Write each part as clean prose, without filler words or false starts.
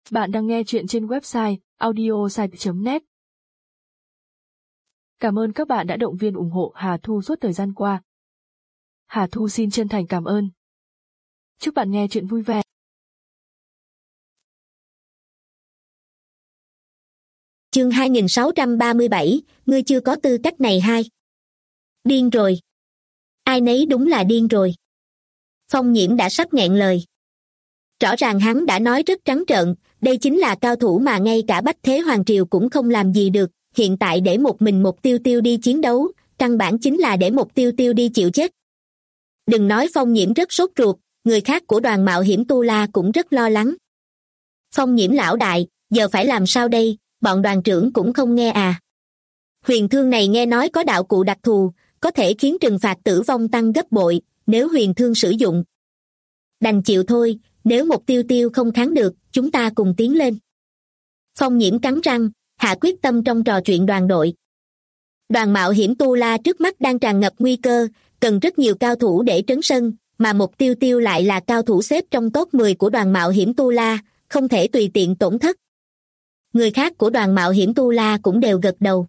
Bạn đang nghe chuyện trên website audiosite.net. Cảm ơn các bạn đã động viên ủng hộ Hà Thu suốt thời gian qua. Hà Thu xin chân thành cảm ơn. Chúc bạn nghe chuyện vui vẻ. Chương 2637, ngươi chưa có tư cách này hai. Điên rồi. Ai nấy đúng là điên rồi. Phong Nhiễm đã sắp nghẹn lời. Rõ ràng hắn đã nói rất trắng trợn, đây chính là cao thủ mà ngay cả Bách Thế Hoàng Triều cũng không làm gì được, hiện tại để một mình Mục Tiêu Tiêu đi chiến đấu, căn bản chính là để Mục Tiêu Tiêu đi chịu chết. Đừng nói Phong Nhiễm rất sốt ruột, người khác của đoàn mạo hiểm Tu La cũng rất lo lắng. Phong Nhiễm lão đại, giờ phải làm sao đây, bọn đoàn trưởng cũng không nghe à. Huyền thương này nghe nói có đạo cụ đặc thù, có thể khiến trừng phạt tử vong tăng gấp bội, nếu huyền thương sử dụng. Đành chịu thôi, nếu Mục Tiêu Tiêu không kháng được, chúng ta cùng tiến lên. Phong Nhiễm cắn răng, hạ quyết tâm trong trò chuyện đoàn đội. Đoàn mạo hiểm Tu La trước mắt đang tràn ngập nguy cơ, cần rất nhiều cao thủ để trấn sân, mà Mục Tiêu Tiêu lại là cao thủ xếp trong top 10 của đoàn mạo hiểm Tu La, không thể tùy tiện tổn thất. Người khác của đoàn mạo hiểm Tu La cũng đều gật đầu.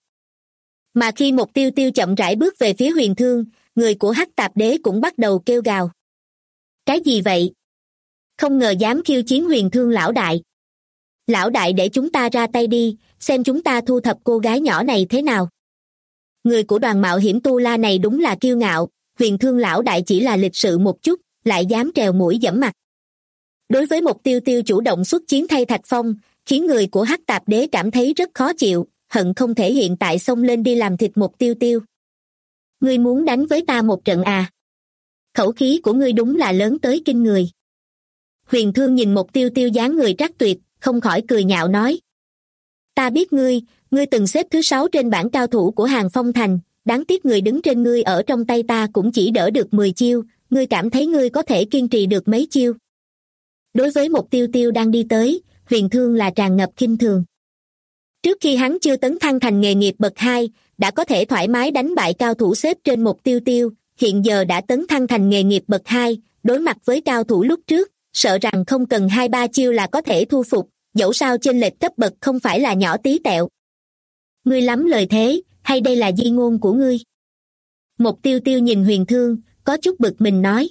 Mà khi Mục Tiêu Tiêu chậm rãi bước về phía huyền thương, người của Hắc Tạp Đế cũng bắt đầu kêu gào. Cái gì vậy? Không ngờ dám khiêu chiến huyền thương lão đại. Lão đại để chúng ta ra tay đi, xem chúng ta thu thập cô gái nhỏ này thế nào. Người của đoàn mạo hiểm Tu La này đúng là kiêu ngạo, huyền thương lão đại chỉ là lịch sự một chút, lại dám trèo mũi giẫm mặt. Đối với Mục Tiêu Tiêu chủ động xuất chiến thay Thạch Phong, khiến người của Hắc Tạp Đế cảm thấy rất khó chịu, hận không thể hiện tại xông lên đi làm thịt Mục Tiêu Tiêu. Ngươi muốn đánh với ta một trận à? Khẩu khí của ngươi đúng là lớn tới kinh người. Huyền thương nhìn Mục Tiêu Tiêu dáng người trắc tuyệt, không khỏi cười nhạo nói. Ta biết ngươi từng xếp thứ 6 trên bảng cao thủ của Hàng Phong Thành, đáng tiếc người đứng trên ngươi ở trong tay ta cũng chỉ đỡ được 10 chiêu, ngươi cảm thấy ngươi có thể kiên trì được mấy chiêu? Đối với Mục Tiêu Tiêu đang đi tới, huyền thương là tràn ngập khinh thường. Trước khi hắn chưa tấn thăng thành nghề nghiệp bậc 2, đã có thể thoải mái đánh bại cao thủ xếp trên Mục Tiêu Tiêu, hiện giờ đã tấn thăng thành nghề nghiệp bậc 2, đối mặt với cao thủ lúc trước, sợ rằng không cần 2-3 chiêu là có thể thu phục, dẫu sao chênh lệch cấp bậc không phải là nhỏ tí tẹo. Ngươi lắm lời thế, hay đây là di ngôn của ngươi? Mục Tiêu Tiêu nhìn huyền thương, có chút bực mình nói.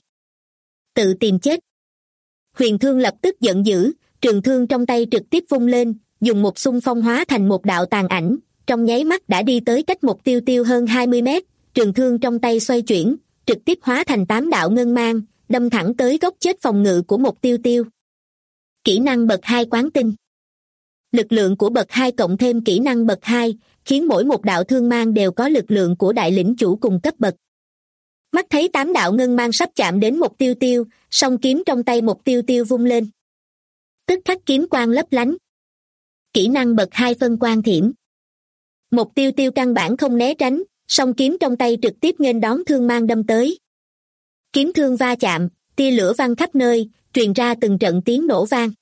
Tự tìm chết. Huyền thương lập tức giận dữ, trường thương trong tay trực tiếp vung lên, dùng một xung phong hóa thành một đạo tàn ảnh, trong nháy mắt đã đi tới cách Mục Tiêu Tiêu hơn 20 mét, trường thương trong tay xoay chuyển, trực tiếp hóa thành 8 đạo ngân mang, đâm thẳng tới góc chết phòng ngự của Mục Tiêu Tiêu. Kỹ năng bậc 2 quán tinh. Lực lượng của bậc 2 cộng thêm kỹ năng bậc 2, khiến mỗi một đạo thương mang đều có lực lượng của đại lĩnh chủ cùng cấp bậc. Mắt thấy 8 đạo ngân mang sắp chạm đến Mục Tiêu Tiêu, song kiếm trong tay Mục Tiêu Tiêu vung lên. Tức khắc kiếm quang lấp lánh. Kỹ năng bậc 2 phân quang thiểm. Mục Tiêu Tiêu căn bản không né tránh, song kiếm trong tay trực tiếp nghênh đón thương mang đâm tới. Kiếm thương va chạm, tia lửa văng khắp nơi, truyền ra từng trận tiếng nổ vang.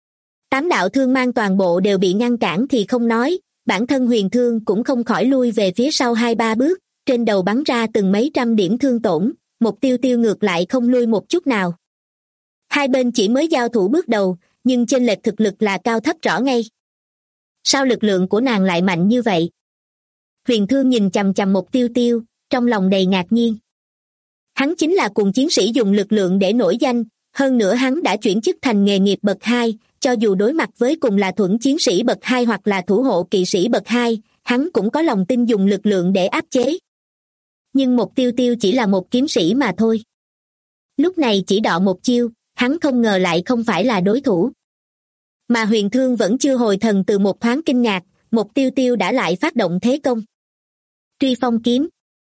8 đạo thương mang toàn bộ đều bị ngăn cản thì không nói, bản thân huyền thương cũng không khỏi lui về phía sau 2-3 bước, trên đầu bắn ra từng mấy trăm điểm thương tổn, Mục Tiêu Tiêu ngược lại không lui một chút nào. Hai bên chỉ mới giao thủ bước đầu, nhưng chênh lệch thực lực là cao thấp rõ ngay. Sao lực lượng của nàng lại mạnh như vậy? Huyền thương nhìn chằm chằm Mục Tiêu Tiêu, trong lòng đầy ngạc nhiên. Hắn chính là cùng chiến sĩ dùng lực lượng để nổi danh, hơn nữa hắn đã chuyển chức thành nghề nghiệp bậc 2, cho dù đối mặt với cùng là thuẫn chiến sĩ bậc 2 hoặc là thủ hộ kỵ sĩ bậc 2, hắn cũng có lòng tin dùng lực lượng để áp chế. Nhưng Mục Tiêu Tiêu chỉ là một kiếm sĩ mà thôi. Lúc này chỉ đọ một chiêu, hắn không ngờ lại không phải là đối thủ. Mà huyền thương vẫn chưa hồi thần từ một thoáng kinh ngạc, Mục Tiêu Tiêu đã lại phát động thế công. Truy phong kiếm.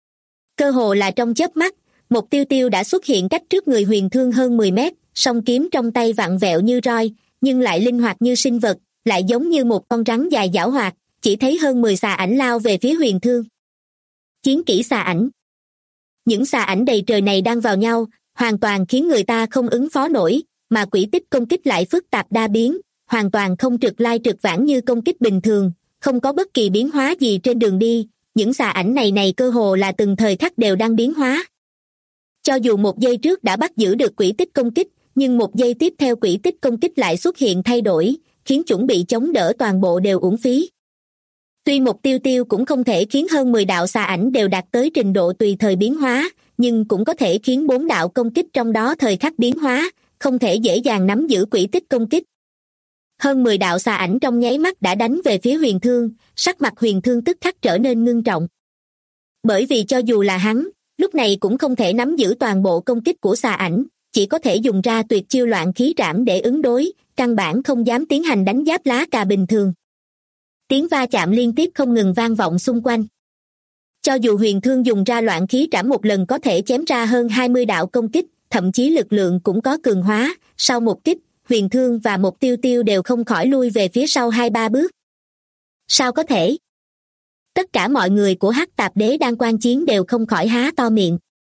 Cơ hồ là trong chớp mắt, Mục Tiêu Tiêu đã xuất hiện cách trước người huyền thương hơn 10 mét, song kiếm trong tay vặn vẹo như roi, nhưng lại linh hoạt như sinh vật, lại giống như một con rắn dài giảo hoạt, chỉ thấy hơn 10 xà ảnh lao về phía huyền thương. Chiến kỹ xà ảnh. Những xà ảnh đầy trời này đang vào nhau, hoàn toàn khiến người ta không ứng phó nổi, mà quỹ tích công kích lại phức tạp đa biến, hoàn toàn không trượt lai trượt vãng như công kích bình thường, không có bất kỳ biến hóa gì trên đường đi, những xà ảnh này cơ hồ là từng thời khắc đều đang biến hóa. Cho dù một giây trước đã bắt giữ được quỹ tích công kích, nhưng một giây tiếp theo quỹ tích công kích lại xuất hiện thay đổi, khiến chuẩn bị chống đỡ toàn bộ đều uổng phí. Tuy một tiêu tiêu cũng không thể khiến hơn 10 đạo xà ảnh đều đạt tới trình độ tùy thời biến hóa, nhưng cũng có thể khiến 4 đạo công kích trong đó thời khắc biến hóa, không thể dễ dàng nắm giữ quỹ tích công kích. Hơn 10 đạo xà ảnh trong nháy mắt đã đánh về phía Huyền Thương, sắc mặt Huyền Thương tức khắc trở nên ngưng trọng. Bởi vì cho dù là hắn, lúc này cũng không thể nắm giữ toàn bộ công kích của xà ảnh, chỉ có thể dùng ra tuyệt chiêu loạn khí trảm để ứng đối, căn bản không dám tiến hành đánh giáp lá cà bình thường. Tiếng va chạm liên tiếp không ngừng vang vọng xung quanh. Cho dù Huyền Thương dùng ra loạn khí trảm một lần có thể chém ra hơn 20 đạo công kích, thậm chí lực lượng cũng có cường hóa, sau một kích, Huyền Thương và một tiêu tiêu đều không khỏi lui về phía sau 2-3 bước. Sao có thể? Tất cả mọi người của Hắc Tạp Đế đang quan chiến đều không khỏi há to miệng.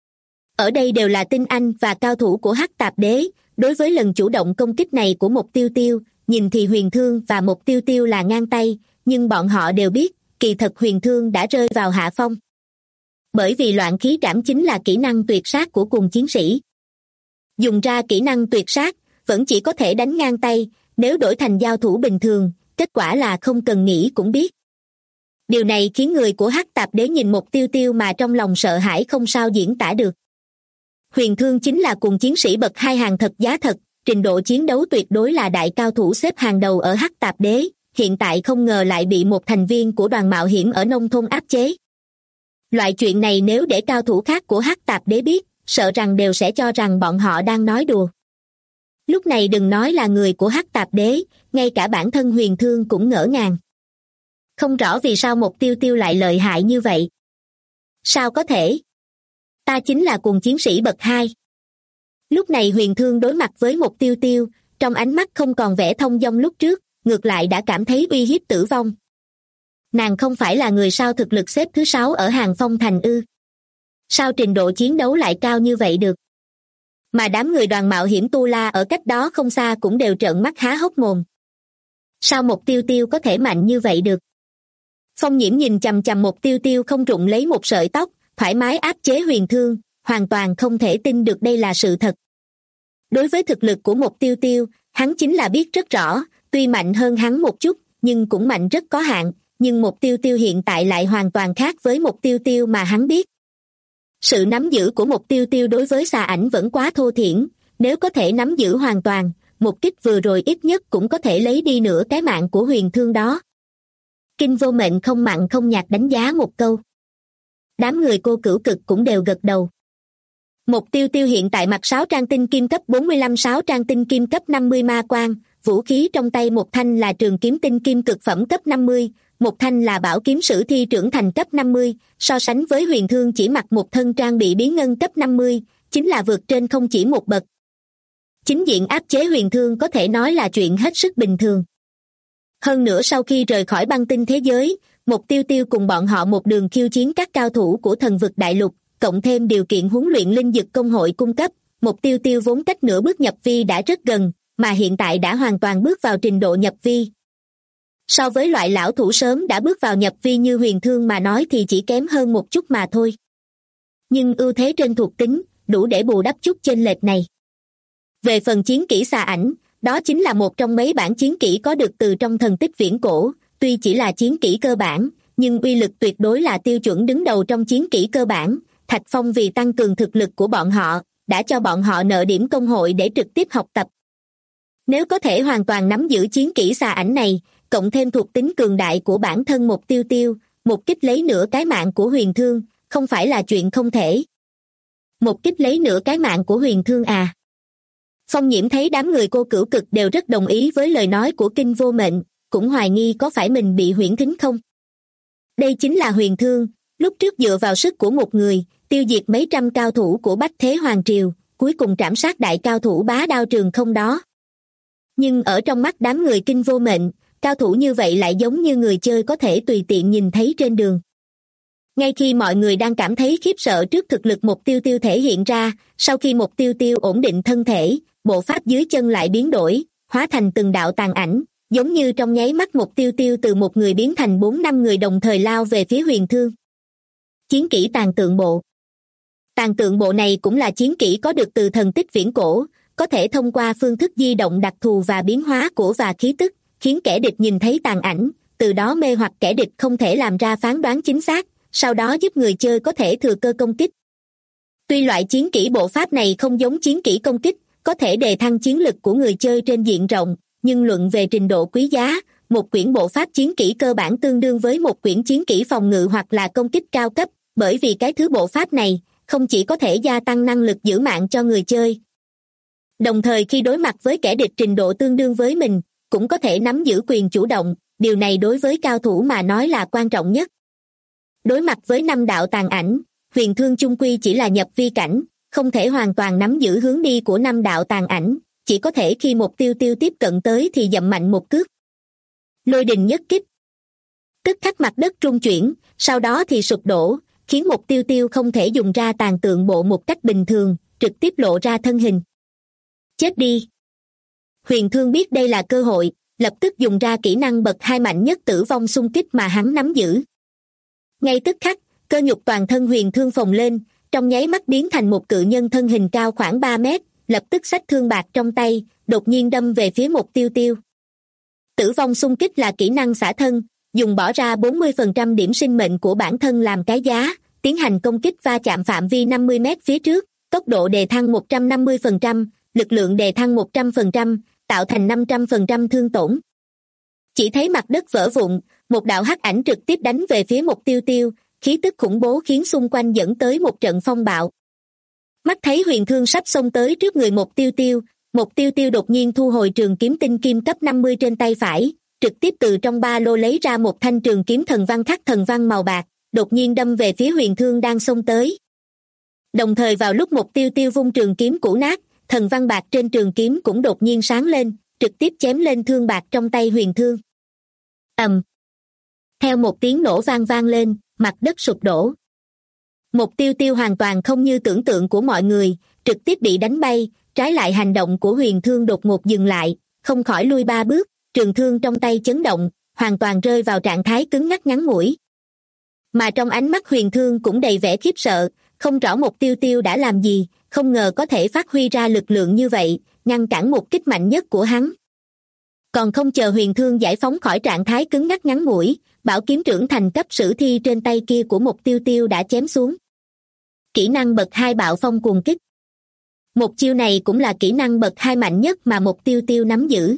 Ở đây đều là tinh anh và cao thủ của Hắc Tạp Đế, đối với lần chủ động công kích này của một tiêu tiêu, nhìn thì Huyền Thương và một tiêu tiêu là ngang tay, nhưng bọn họ đều biết, kỳ thật Huyền Thương đã rơi vào hạ phong. Bởi vì loạn khí trảm chính là kỹ năng tuyệt sát của cùng chiến sĩ. Dùng ra kỹ năng tuyệt sát, vẫn chỉ có thể đánh ngang tay, nếu đổi thành giao thủ bình thường, kết quả là không cần nghĩ cũng biết. Điều này khiến người của Hắc Tạp Đế nhìn một tiêu tiêu mà trong lòng sợ hãi không sao diễn tả được. Huyền Thương chính là cùng chiến sĩ bậc 2 hàng thật giá thật, trình độ chiến đấu tuyệt đối là đại cao thủ xếp hàng đầu ở Hắc Tạp Đế, hiện tại không ngờ lại bị một thành viên của đoàn mạo hiểm ở nông thôn áp chế. Loại chuyện này nếu để cao thủ khác của Hắc Tạp Đế biết, sợ rằng đều sẽ cho rằng bọn họ đang nói đùa. Lúc này đừng nói là người của Hắc Tạp Đế, ngay cả bản thân Huyền Thương cũng ngỡ ngàng. Không rõ vì sao một tiêu tiêu lại lợi hại như vậy. Sao có thể? Ta chính là cùng chiến sĩ bậc 2. Lúc này Huyền Thương đối mặt với một tiêu tiêu, trong ánh mắt không còn vẻ thông dong lúc trước, ngược lại đã cảm thấy uy hiếp tử vong. Nàng không phải là người sao thực lực xếp thứ 6 ở Hàng Phong Thành ư? Sao trình độ chiến đấu lại cao như vậy được? Mà đám người đoàn mạo hiểm Tu La ở cách đó không xa cũng đều trợn mắt há hốc mồm. Sao một tiêu tiêu có thể mạnh như vậy được? Phong Nhiễm nhìn chằm chằm một tiêu tiêu không rụng lấy một sợi tóc, thoải mái áp chế Huyền Thương, hoàn toàn không thể tin được đây là sự thật. Đối với thực lực của một tiêu tiêu, hắn chính là biết rất rõ, tuy mạnh hơn hắn một chút, nhưng cũng mạnh rất có hạn, nhưng một tiêu tiêu hiện tại lại hoàn toàn khác với một tiêu tiêu mà hắn biết. Sự nắm giữ của một tiêu tiêu đối với xà ảnh vẫn quá thô thiển, nếu có thể nắm giữ hoàn toàn, một kích vừa rồi ít nhất cũng có thể lấy đi nửa cái mạng của Huyền Thương đó. Kinh Vô Mệnh không mặn không nhạt đánh giá một câu. Đám người Cô Cửu Cực cũng đều gật đầu. Một tiêu tiêu hiện tại mặc 6 trang tinh kim cấp 45, 6 trang tinh kim cấp 50 ma quang, vũ khí trong tay một thanh là trường kiếm tinh kim cực phẩm cấp 50, một thanh là bảo kiếm sử thi trưởng thành cấp 50, so sánh với Huyền Thương chỉ mặc một thân trang bị biến ngân cấp 50, chính là vượt trên không chỉ một bậc. Chính diện áp chế Huyền Thương có thể nói là chuyện hết sức bình thường. Hơn nữa sau khi rời khỏi băng tinh thế giới, một tiêu tiêu cùng bọn họ một đường khiêu chiến các cao thủ của thần vực đại lục, cộng thêm điều kiện huấn luyện linh dực công hội cung cấp, một tiêu tiêu vốn cách nửa bước nhập vi đã rất gần, mà hiện tại đã hoàn toàn bước vào trình độ nhập vi. So với loại lão thủ sớm đã bước vào nhập vi như Huyền Thương mà nói thì chỉ kém hơn một chút mà thôi. Nhưng ưu thế trên thuộc tính, đủ để bù đắp chút chênh lệch này. Về phần chiến kỹ xà ảnh, đó chính là một trong mấy bản chiến kỹ có được từ trong thần tích viễn cổ, tuy chỉ là chiến kỹ cơ bản, nhưng uy lực tuyệt đối là tiêu chuẩn đứng đầu trong chiến kỹ cơ bản. Thạch Phong vì tăng cường thực lực của bọn họ, đã cho bọn họ nợ điểm công hội để trực tiếp học tập. Nếu có thể hoàn toàn nắm giữ chiến kỹ xà ảnh này, cộng thêm thuộc tính cường đại của bản thân một tiêu tiêu, một kích lấy nửa cái mạng của Huyền Thương, không phải là chuyện không thể. Một kích lấy nửa cái mạng của Huyền Thương à? Phong Nhiễm thấy đám người Cô Cửu Cực đều rất đồng ý với lời nói của Kinh Vô Mệnh, cũng hoài nghi có phải mình bị huyễn thính không. Đây chính là Huyền Thương, lúc trước dựa vào sức của một người, tiêu diệt mấy trăm cao thủ của Bách Thế Hoàng Triều, cuối cùng trảm sát đại cao thủ Bá Đao Trường Không đó. Nhưng ở trong mắt đám người Kinh Vô Mệnh, cao thủ như vậy lại giống như người chơi có thể tùy tiện nhìn thấy trên đường. Ngay khi mọi người đang cảm thấy khiếp sợ trước thực lực một tiêu tiêu thể hiện ra, sau khi một tiêu tiêu ổn định thân thể, bộ pháp dưới chân lại biến đổi, hóa thành từng đạo tàn ảnh, giống như trong nháy mắt một tiêu tiêu từ một người biến thành 4-5 người đồng thời lao về phía Huyền Thương. Chiến kỹ tàn tượng bộ. Tàn tượng bộ này cũng là chiến kỹ có được từ thần tích viễn cổ, có thể thông qua phương thức di động đặc thù và biến hóa của và khí tức, khiến kẻ địch nhìn thấy tàn ảnh, từ đó mê hoặc kẻ địch không thể làm ra phán đoán chính xác, sau đó giúp người chơi có thể thừa cơ công kích. Tuy loại chiến kỹ bộ pháp này không giống chiến kỹ công kích, có thể đề thăng chiến lực của người chơi trên diện rộng, nhưng luận về trình độ quý giá, một quyển bộ pháp chiến kỹ cơ bản tương đương với một quyển chiến kỹ phòng ngự hoặc là công kích cao cấp, bởi vì cái thứ bộ pháp này không chỉ có thể gia tăng năng lực giữ mạng cho người chơi, đồng thời khi đối mặt với kẻ địch trình độ tương đương với mình, cũng có thể nắm giữ quyền chủ động, điều này đối với cao thủ mà nói là quan trọng nhất. Đối mặt với 5 đạo tàn ảnh, Huyền Thương chung quy chỉ là nhập vi cảnh, không thể hoàn toàn nắm giữ hướng đi của 5 đạo tàn ảnh, chỉ có thể khi một tiêu tiêu tiếp cận tới thì dậm mạnh một cước. Lôi đình nhất kích. Tức khắc mặt đất rung chuyển, sau đó thì sụp đổ, khiến một tiêu tiêu không thể dùng ra tàn tượng bộ một cách bình thường, trực tiếp lộ ra thân hình. Chết đi. Huyền Thương biết đây là cơ hội, lập tức dùng ra kỹ năng bậc 2 mạnh nhất tử vong xung kích mà hắn nắm giữ. Ngay tức khắc, cơ nhục toàn thân Huyền Thương phồng lên, trong nháy mắt biến thành một cự nhân thân hình cao khoảng 3 mét, lập tức xách thương bạc trong tay, đột nhiên đâm về phía một tiêu tiêu. Tử vong xung kích là kỹ năng xả thân, dùng bỏ ra 40% điểm sinh mệnh của bản thân làm cái giá, tiến hành công kích va chạm phạm vi 50 mét phía trước, tốc độ đề thăng 150%, lực lượng đề thăng 100%, tạo thành 500% thương tổn. Chỉ thấy mặt đất vỡ vụn, một đạo hắc ảnh trực tiếp đánh về phía một tiêu tiêu, khí tức khủng bố khiến xung quanh dẫn tới một trận phong bạo. Mắt thấy Huyền Thương sắp xông tới trước người một tiêu tiêu đột nhiên thu hồi trường kiếm tinh kim cấp 50 trên tay phải, trực tiếp từ trong ba lô lấy ra một thanh trường kiếm thần văn khắc thần văn màu bạc, đột nhiên đâm về phía Huyền Thương đang xông tới. Đồng thời vào lúc một tiêu tiêu vung trường kiếm cũ nát, thần văn bạc trên trường kiếm cũng đột nhiên sáng lên, trực tiếp chém lên thương bạc trong tay Huyền Thương. Ầm. Theo một tiếng nổ vang vang lên, mặt đất sụp đổ. Một tiêu tiêu hoàn toàn không như tưởng tượng của mọi người, trực tiếp bị đánh bay, trái lại hành động của Huyền Thương đột ngột dừng lại, không khỏi lui 3 bước, trường thương trong tay chấn động, hoàn toàn rơi vào trạng thái cứng ngắc ngắn ngủi. Mà trong ánh mắt Huyền Thương cũng đầy vẻ khiếp sợ, không rõ một tiêu tiêu đã làm gì, không ngờ có thể phát huy ra lực lượng như vậy, ngăn cản một kích mạnh nhất của hắn. Còn không chờ Huyền Thương giải phóng khỏi trạng thái cứng ngắc ngắn ngủi, bảo kiếm trưởng thành cấp sử thi trên tay kia của một tiêu tiêu đã chém xuống. Kỹ năng bậc 2 bạo phong cuồng kích. Một chiêu này cũng là kỹ năng bậc 2 mạnh nhất mà một tiêu tiêu nắm giữ.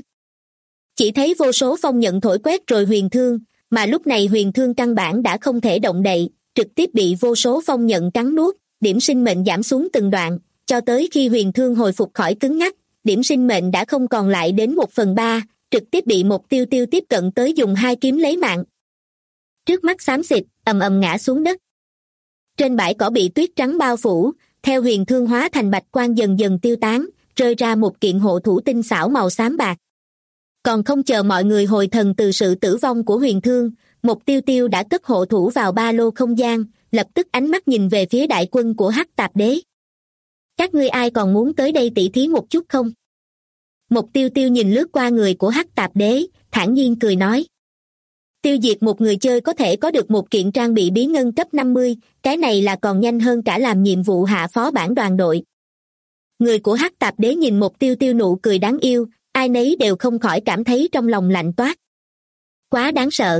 Chỉ thấy vô số phong nhận thổi quét rồi Huyền Thương, mà lúc này Huyền Thương căn bản đã không thể động đậy, trực tiếp bị vô số phong nhận cắn nuốt, điểm sinh mệnh giảm xuống từng đoạn, cho tới khi Huyền Thương hồi phục khỏi cứng ngắc, điểm sinh mệnh đã không còn lại đến 1/3, trực tiếp bị một tiêu tiêu tiếp cận tới dùng 2 kiếm lấy mạng. Trước mắt xám xịt, ầm ầm ngã xuống đất. Trên bãi cỏ bị tuyết trắng bao phủ, theo Huyền Thương hóa thành bạch quang dần dần tiêu tán, rơi ra một kiện hộ thủ tinh xảo màu xám bạc. Còn không chờ mọi người hồi thần từ sự tử vong của Huyền Thương, một tiêu tiêu đã cất hộ thủ vào ba lô không gian, lập tức ánh mắt nhìn về phía đại quân của Hắc Tạp Đế. Các ngươi ai còn muốn tới đây tỉ thí một chút không? Một tiêu tiêu nhìn lướt qua người của Hắc Tạp Đế, thản nhiên cười nói. Tiêu diệt một người chơi có thể có được một kiện trang bị bí ngân cấp 50, cái này là còn nhanh hơn cả làm nhiệm vụ hạ phó bản đoàn đội. Người của Hắc Tạp Đế nhìn một tiêu tiêu nụ cười đáng yêu, ai nấy đều không khỏi cảm thấy trong lòng lạnh toát. Quá đáng sợ.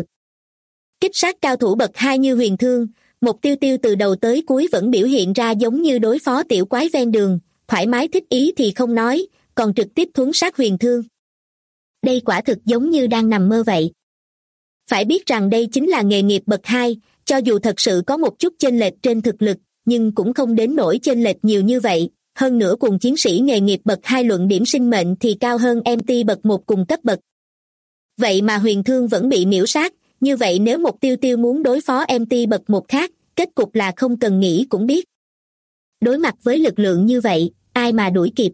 Kích sát cao thủ bậc 2 như Huyền Thương, một tiêu tiêu từ đầu tới cuối vẫn biểu hiện ra giống như đối phó tiểu quái ven đường, thoải mái thích ý thì không nói, còn trực tiếp thuấn sát Huyền Thương. Đây quả thực giống như đang nằm mơ vậy. Phải biết rằng đây chính là nghề nghiệp bậc 2, cho dù thật sự có một chút chênh lệch trên thực lực, nhưng cũng không đến nỗi chênh lệch nhiều như vậy. Hơn nữa cùng chiến sĩ nghề nghiệp bậc 2 luận điểm sinh mệnh thì cao hơn MT bậc 1 cùng cấp bậc. Vậy mà Huyền Thương vẫn bị miễu sát, như vậy nếu một tiêu tiêu muốn đối phó MT bậc 1 khác, kết cục là không cần nghĩ cũng biết. Đối mặt với lực lượng như vậy, ai mà đuổi kịp.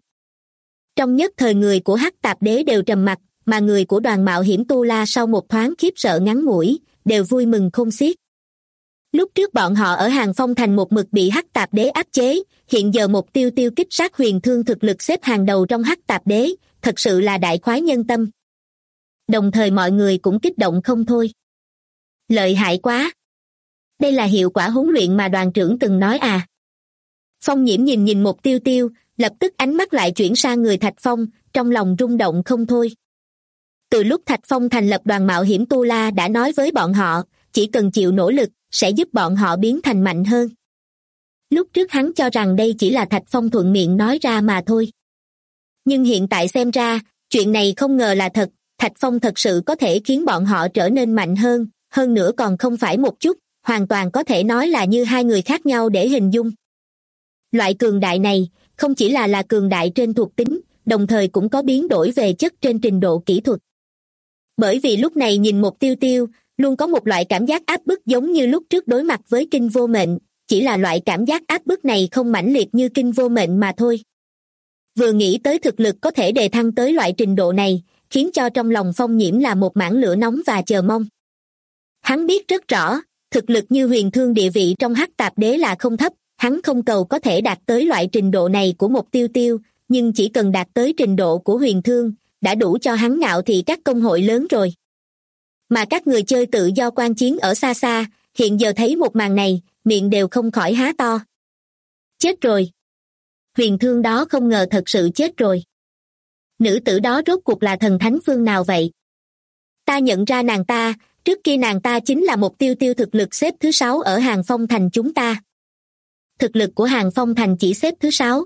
Trong nhất thời người của Hắc Tạp Đế đều trầm mặc, mà người của đoàn mạo hiểm Tu La sau một thoáng khiếp sợ ngắn ngủi, đều vui mừng khôn xiết. Lúc trước bọn họ ở Hàng Phong Thành một mực bị Hắc Tạp Đế áp chế, hiện giờ một tiêu tiêu kích sát Huyền Thương thực lực xếp hàng đầu trong Hắc Tạp Đế, thật sự là đại khoái nhân tâm. Đồng thời mọi người cũng kích động không thôi. Lợi hại quá! Đây là hiệu quả huấn luyện mà đoàn trưởng từng nói à? Phong Nhiễm nhìn một tiêu tiêu, lập tức ánh mắt lại chuyển sang người Thạch Phong, trong lòng rung động không thôi. Từ lúc Thạch Phong thành lập đoàn mạo hiểm Tu La đã nói với bọn họ, chỉ cần chịu nỗ lực, sẽ giúp bọn họ biến thành mạnh hơn. Lúc trước hắn cho rằng đây chỉ là Thạch Phong thuận miệng nói ra mà thôi. Nhưng hiện tại xem ra, chuyện này không ngờ là thật, Thạch Phong thật sự có thể khiến bọn họ trở nên mạnh hơn nữa còn không phải một chút, hoàn toàn có thể nói là như hai người khác nhau để hình dung. Loại cường đại này, không chỉ là cường đại trên thuộc tính, đồng thời cũng có biến đổi về chất trên trình độ kỹ thuật. Bởi vì lúc này nhìn một Tiêu Tiêu, luôn có một loại cảm giác áp bức giống như lúc trước đối mặt với Kinh Vô Mệnh, chỉ là loại cảm giác áp bức này không mãnh liệt như Kinh Vô Mệnh mà thôi. Vừa nghĩ tới thực lực có thể đề thăng tới loại trình độ này, khiến cho trong lòng Phong Nhiễm là một mảng lửa nóng và chờ mong. Hắn biết rất rõ, thực lực như Huyền Thương địa vị trong Hắc Tạp Đế là không thấp, hắn không cầu có thể đạt tới loại trình độ này của một Tiêu Tiêu, nhưng chỉ cần đạt tới trình độ của Huyền Thương, đã đủ cho hắn ngạo thị các công hội lớn rồi. Mà các người chơi tự do quan chiến ở xa xa, hiện giờ thấy một màn này, miệng đều không khỏi há to. Chết rồi. Huyền Thương đó không ngờ thật sự chết rồi. Nữ tử đó rốt cuộc là thần thánh phương nào vậy? Ta nhận ra nàng ta, trước kia nàng ta chính là một Tiêu Tiêu thực lực xếp thứ 6 ở Hàng Phong Thành chúng ta. Thực lực của Hàng Phong Thành chỉ xếp thứ 6.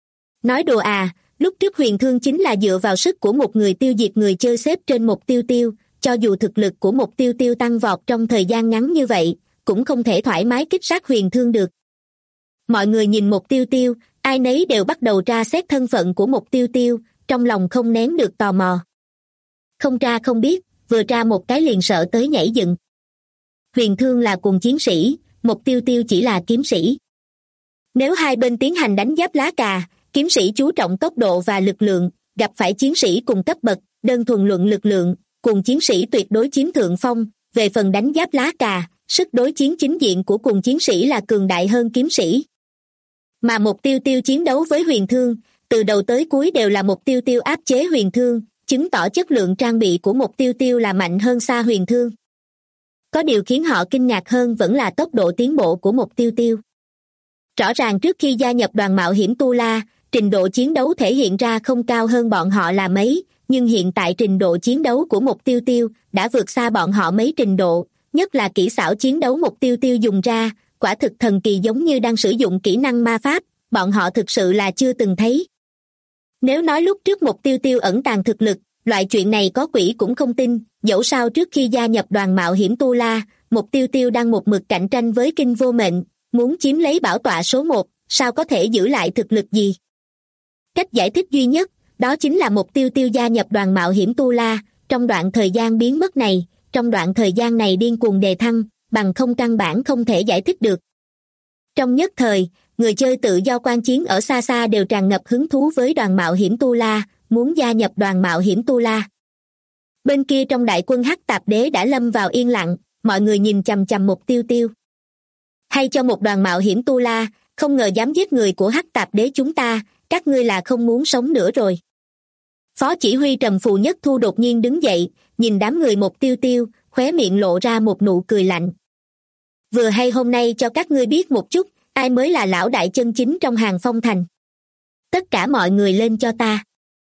Nói đùa à, lúc trước Huyền Thương chính là dựa vào sức của một người tiêu diệt người chơi xếp trên một Tiêu Tiêu, cho dù thực lực của một Tiêu Tiêu tăng vọt trong thời gian ngắn như vậy, cũng không thể thoải mái kích sát Huyền Thương được. Mọi người nhìn một Tiêu Tiêu, ai nấy đều bắt đầu tra xét thân phận của một Tiêu Tiêu, trong lòng không nén được tò mò. Không tra không biết, vừa tra một cái liền sợ tới nhảy dựng. Huyền Thương là cùng chiến sĩ, một Tiêu Tiêu chỉ là kiếm sĩ. Nếu hai bên tiến hành đánh giáp lá cà, kiếm sĩ chú trọng tốc độ và lực lượng, gặp phải chiến sĩ cùng cấp bậc, đơn thuần luận lực lượng, cùng chiến sĩ tuyệt đối chiếm thượng phong. Về phần đánh giáp lá cà, sức đối chiến chính diện của cùng chiến sĩ là cường đại hơn kiếm sĩ. Mà một Tiêu Tiêu chiến đấu với Huyền Thương, từ đầu tới cuối đều là một Tiêu Tiêu áp chế Huyền Thương, chứng tỏ chất lượng trang bị của một Tiêu Tiêu là mạnh hơn xa Huyền Thương. Có điều khiến họ kinh ngạc hơn vẫn là tốc độ tiến bộ của một Tiêu Tiêu. Rõ ràng trước khi gia nhập đoàn mạo hiểm Tu La, trình độ chiến đấu thể hiện ra không cao hơn bọn họ là mấy, nhưng hiện tại trình độ chiến đấu của một Tiêu Tiêu đã vượt xa bọn họ mấy trình độ, nhất là kỹ xảo chiến đấu một Tiêu Tiêu dùng ra, quả thực thần kỳ giống như đang sử dụng kỹ năng ma pháp, bọn họ thực sự là chưa từng thấy. Nếu nói lúc trước một Tiêu Tiêu ẩn tàng thực lực, loại chuyện này có quỷ cũng không tin, dẫu sao trước khi gia nhập đoàn mạo hiểm Tu La, một Tiêu Tiêu đang một mực cạnh tranh với Kinh Vô Mệnh, muốn chiếm lấy bảo tọa số 1, sao có thể giữ lại thực lực gì? Cách giải thích duy nhất, đó chính là một Tiêu Tiêu gia nhập đoàn mạo hiểm Tu La, trong đoạn thời gian biến mất này, trong đoạn thời gian này điên cuồng đề thăng, bằng không căn bản không thể giải thích được. Trong nhất thời, người chơi tự do quan chiến ở xa xa đều tràn ngập hứng thú với đoàn mạo hiểm Tu La, muốn gia nhập đoàn mạo hiểm Tu La. Bên kia trong đại quân Hắc Tạp Đế đã lâm vào yên lặng, mọi người nhìn chằm chằm một Tiêu Tiêu. Hay cho một đoàn mạo hiểm Tu La, không ngờ dám giết người của Hắc Tạp Đế chúng ta, các ngươi là không muốn sống nữa rồi. Phó chỉ huy Trầm Phù Nhất Thu đột nhiên đứng dậy, nhìn đám người một Tiêu Tiêu, khóe miệng lộ ra một nụ cười lạnh. Vừa hay hôm nay cho các ngươi biết một chút, ai mới là lão đại chân chính trong Hàng Phong Thành. Tất cả mọi người lên cho ta.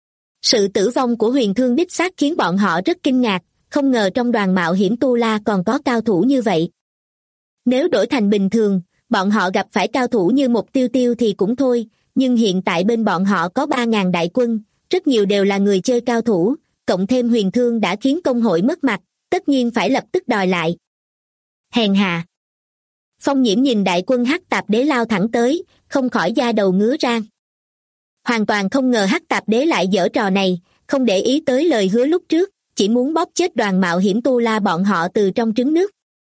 Sự tử vong của Huyền Thương đích xác khiến bọn họ rất kinh ngạc, không ngờ trong đoàn mạo hiểm Tu La còn có cao thủ như vậy. Nếu đổi thành bình thường, bọn họ gặp phải cao thủ như một Tiêu Tiêu thì cũng thôi, nhưng hiện tại bên bọn họ có 3.000 đại quân, rất nhiều đều là người chơi cao thủ, cộng thêm Huyền Thương đã khiến công hội mất mặt, tất nhiên phải lập tức đòi lại. Hèn hà. Phong Nhiễm nhìn đại quân Hắc Tạp Đế lao thẳng tới, không khỏi da đầu ngứa rang. Hoàn toàn không ngờ Hắc Tạp Đế lại giở trò này, không để ý tới lời hứa lúc trước, chỉ muốn bóp chết đoàn mạo hiểm Tu La bọn họ từ trong trứng nước.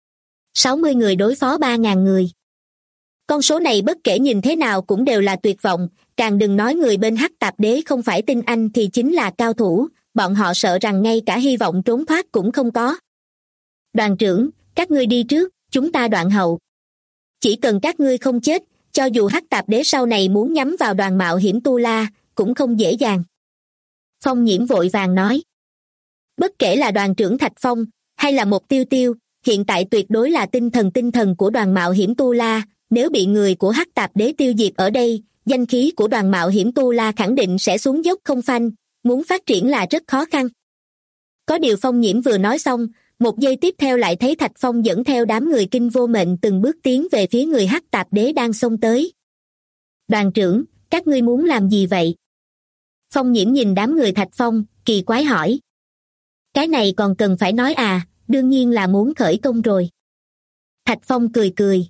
60 người đối phó 3.000 người. Con số này bất kể nhìn thế nào cũng đều là tuyệt vọng, càng đừng nói người bên Hắc Tạp Đế không phải tinh anh thì chính là cao thủ, bọn họ sợ rằng ngay cả hy vọng trốn thoát cũng không có. Đoàn trưởng, các ngươi đi trước, chúng ta đoạn hậu. Chỉ cần các ngươi không chết, cho dù Hắc Tạp Đế sau này muốn nhắm vào đoàn mạo hiểm Tu La, cũng không dễ dàng. Phong Nhiễm vội vàng nói. Bất kể là đoàn trưởng Thạch Phong, hay là một Tiêu Tiêu, hiện tại tuyệt đối là tinh thần của đoàn mạo hiểm Tu La, nếu bị người của Hắc Tạp Đế tiêu diệt ở đây, danh khí của đoàn mạo hiểm Tu La khẳng định sẽ xuống dốc không phanh, muốn phát triển là rất khó khăn. Có điều Phong Nhiễm vừa nói xong, một giây tiếp theo lại thấy Thạch Phong dẫn theo đám người Kinh Vô Mệnh từng bước tiến về phía người Hắc Tạp Đế đang xông tới. Đoàn trưởng, các ngươi muốn làm gì vậy? Phong Nhiễm nhìn đám người Thạch Phong, kỳ quái hỏi. Cái này còn cần phải nói à, đương nhiên là muốn khởi công rồi. Thạch Phong cười cười.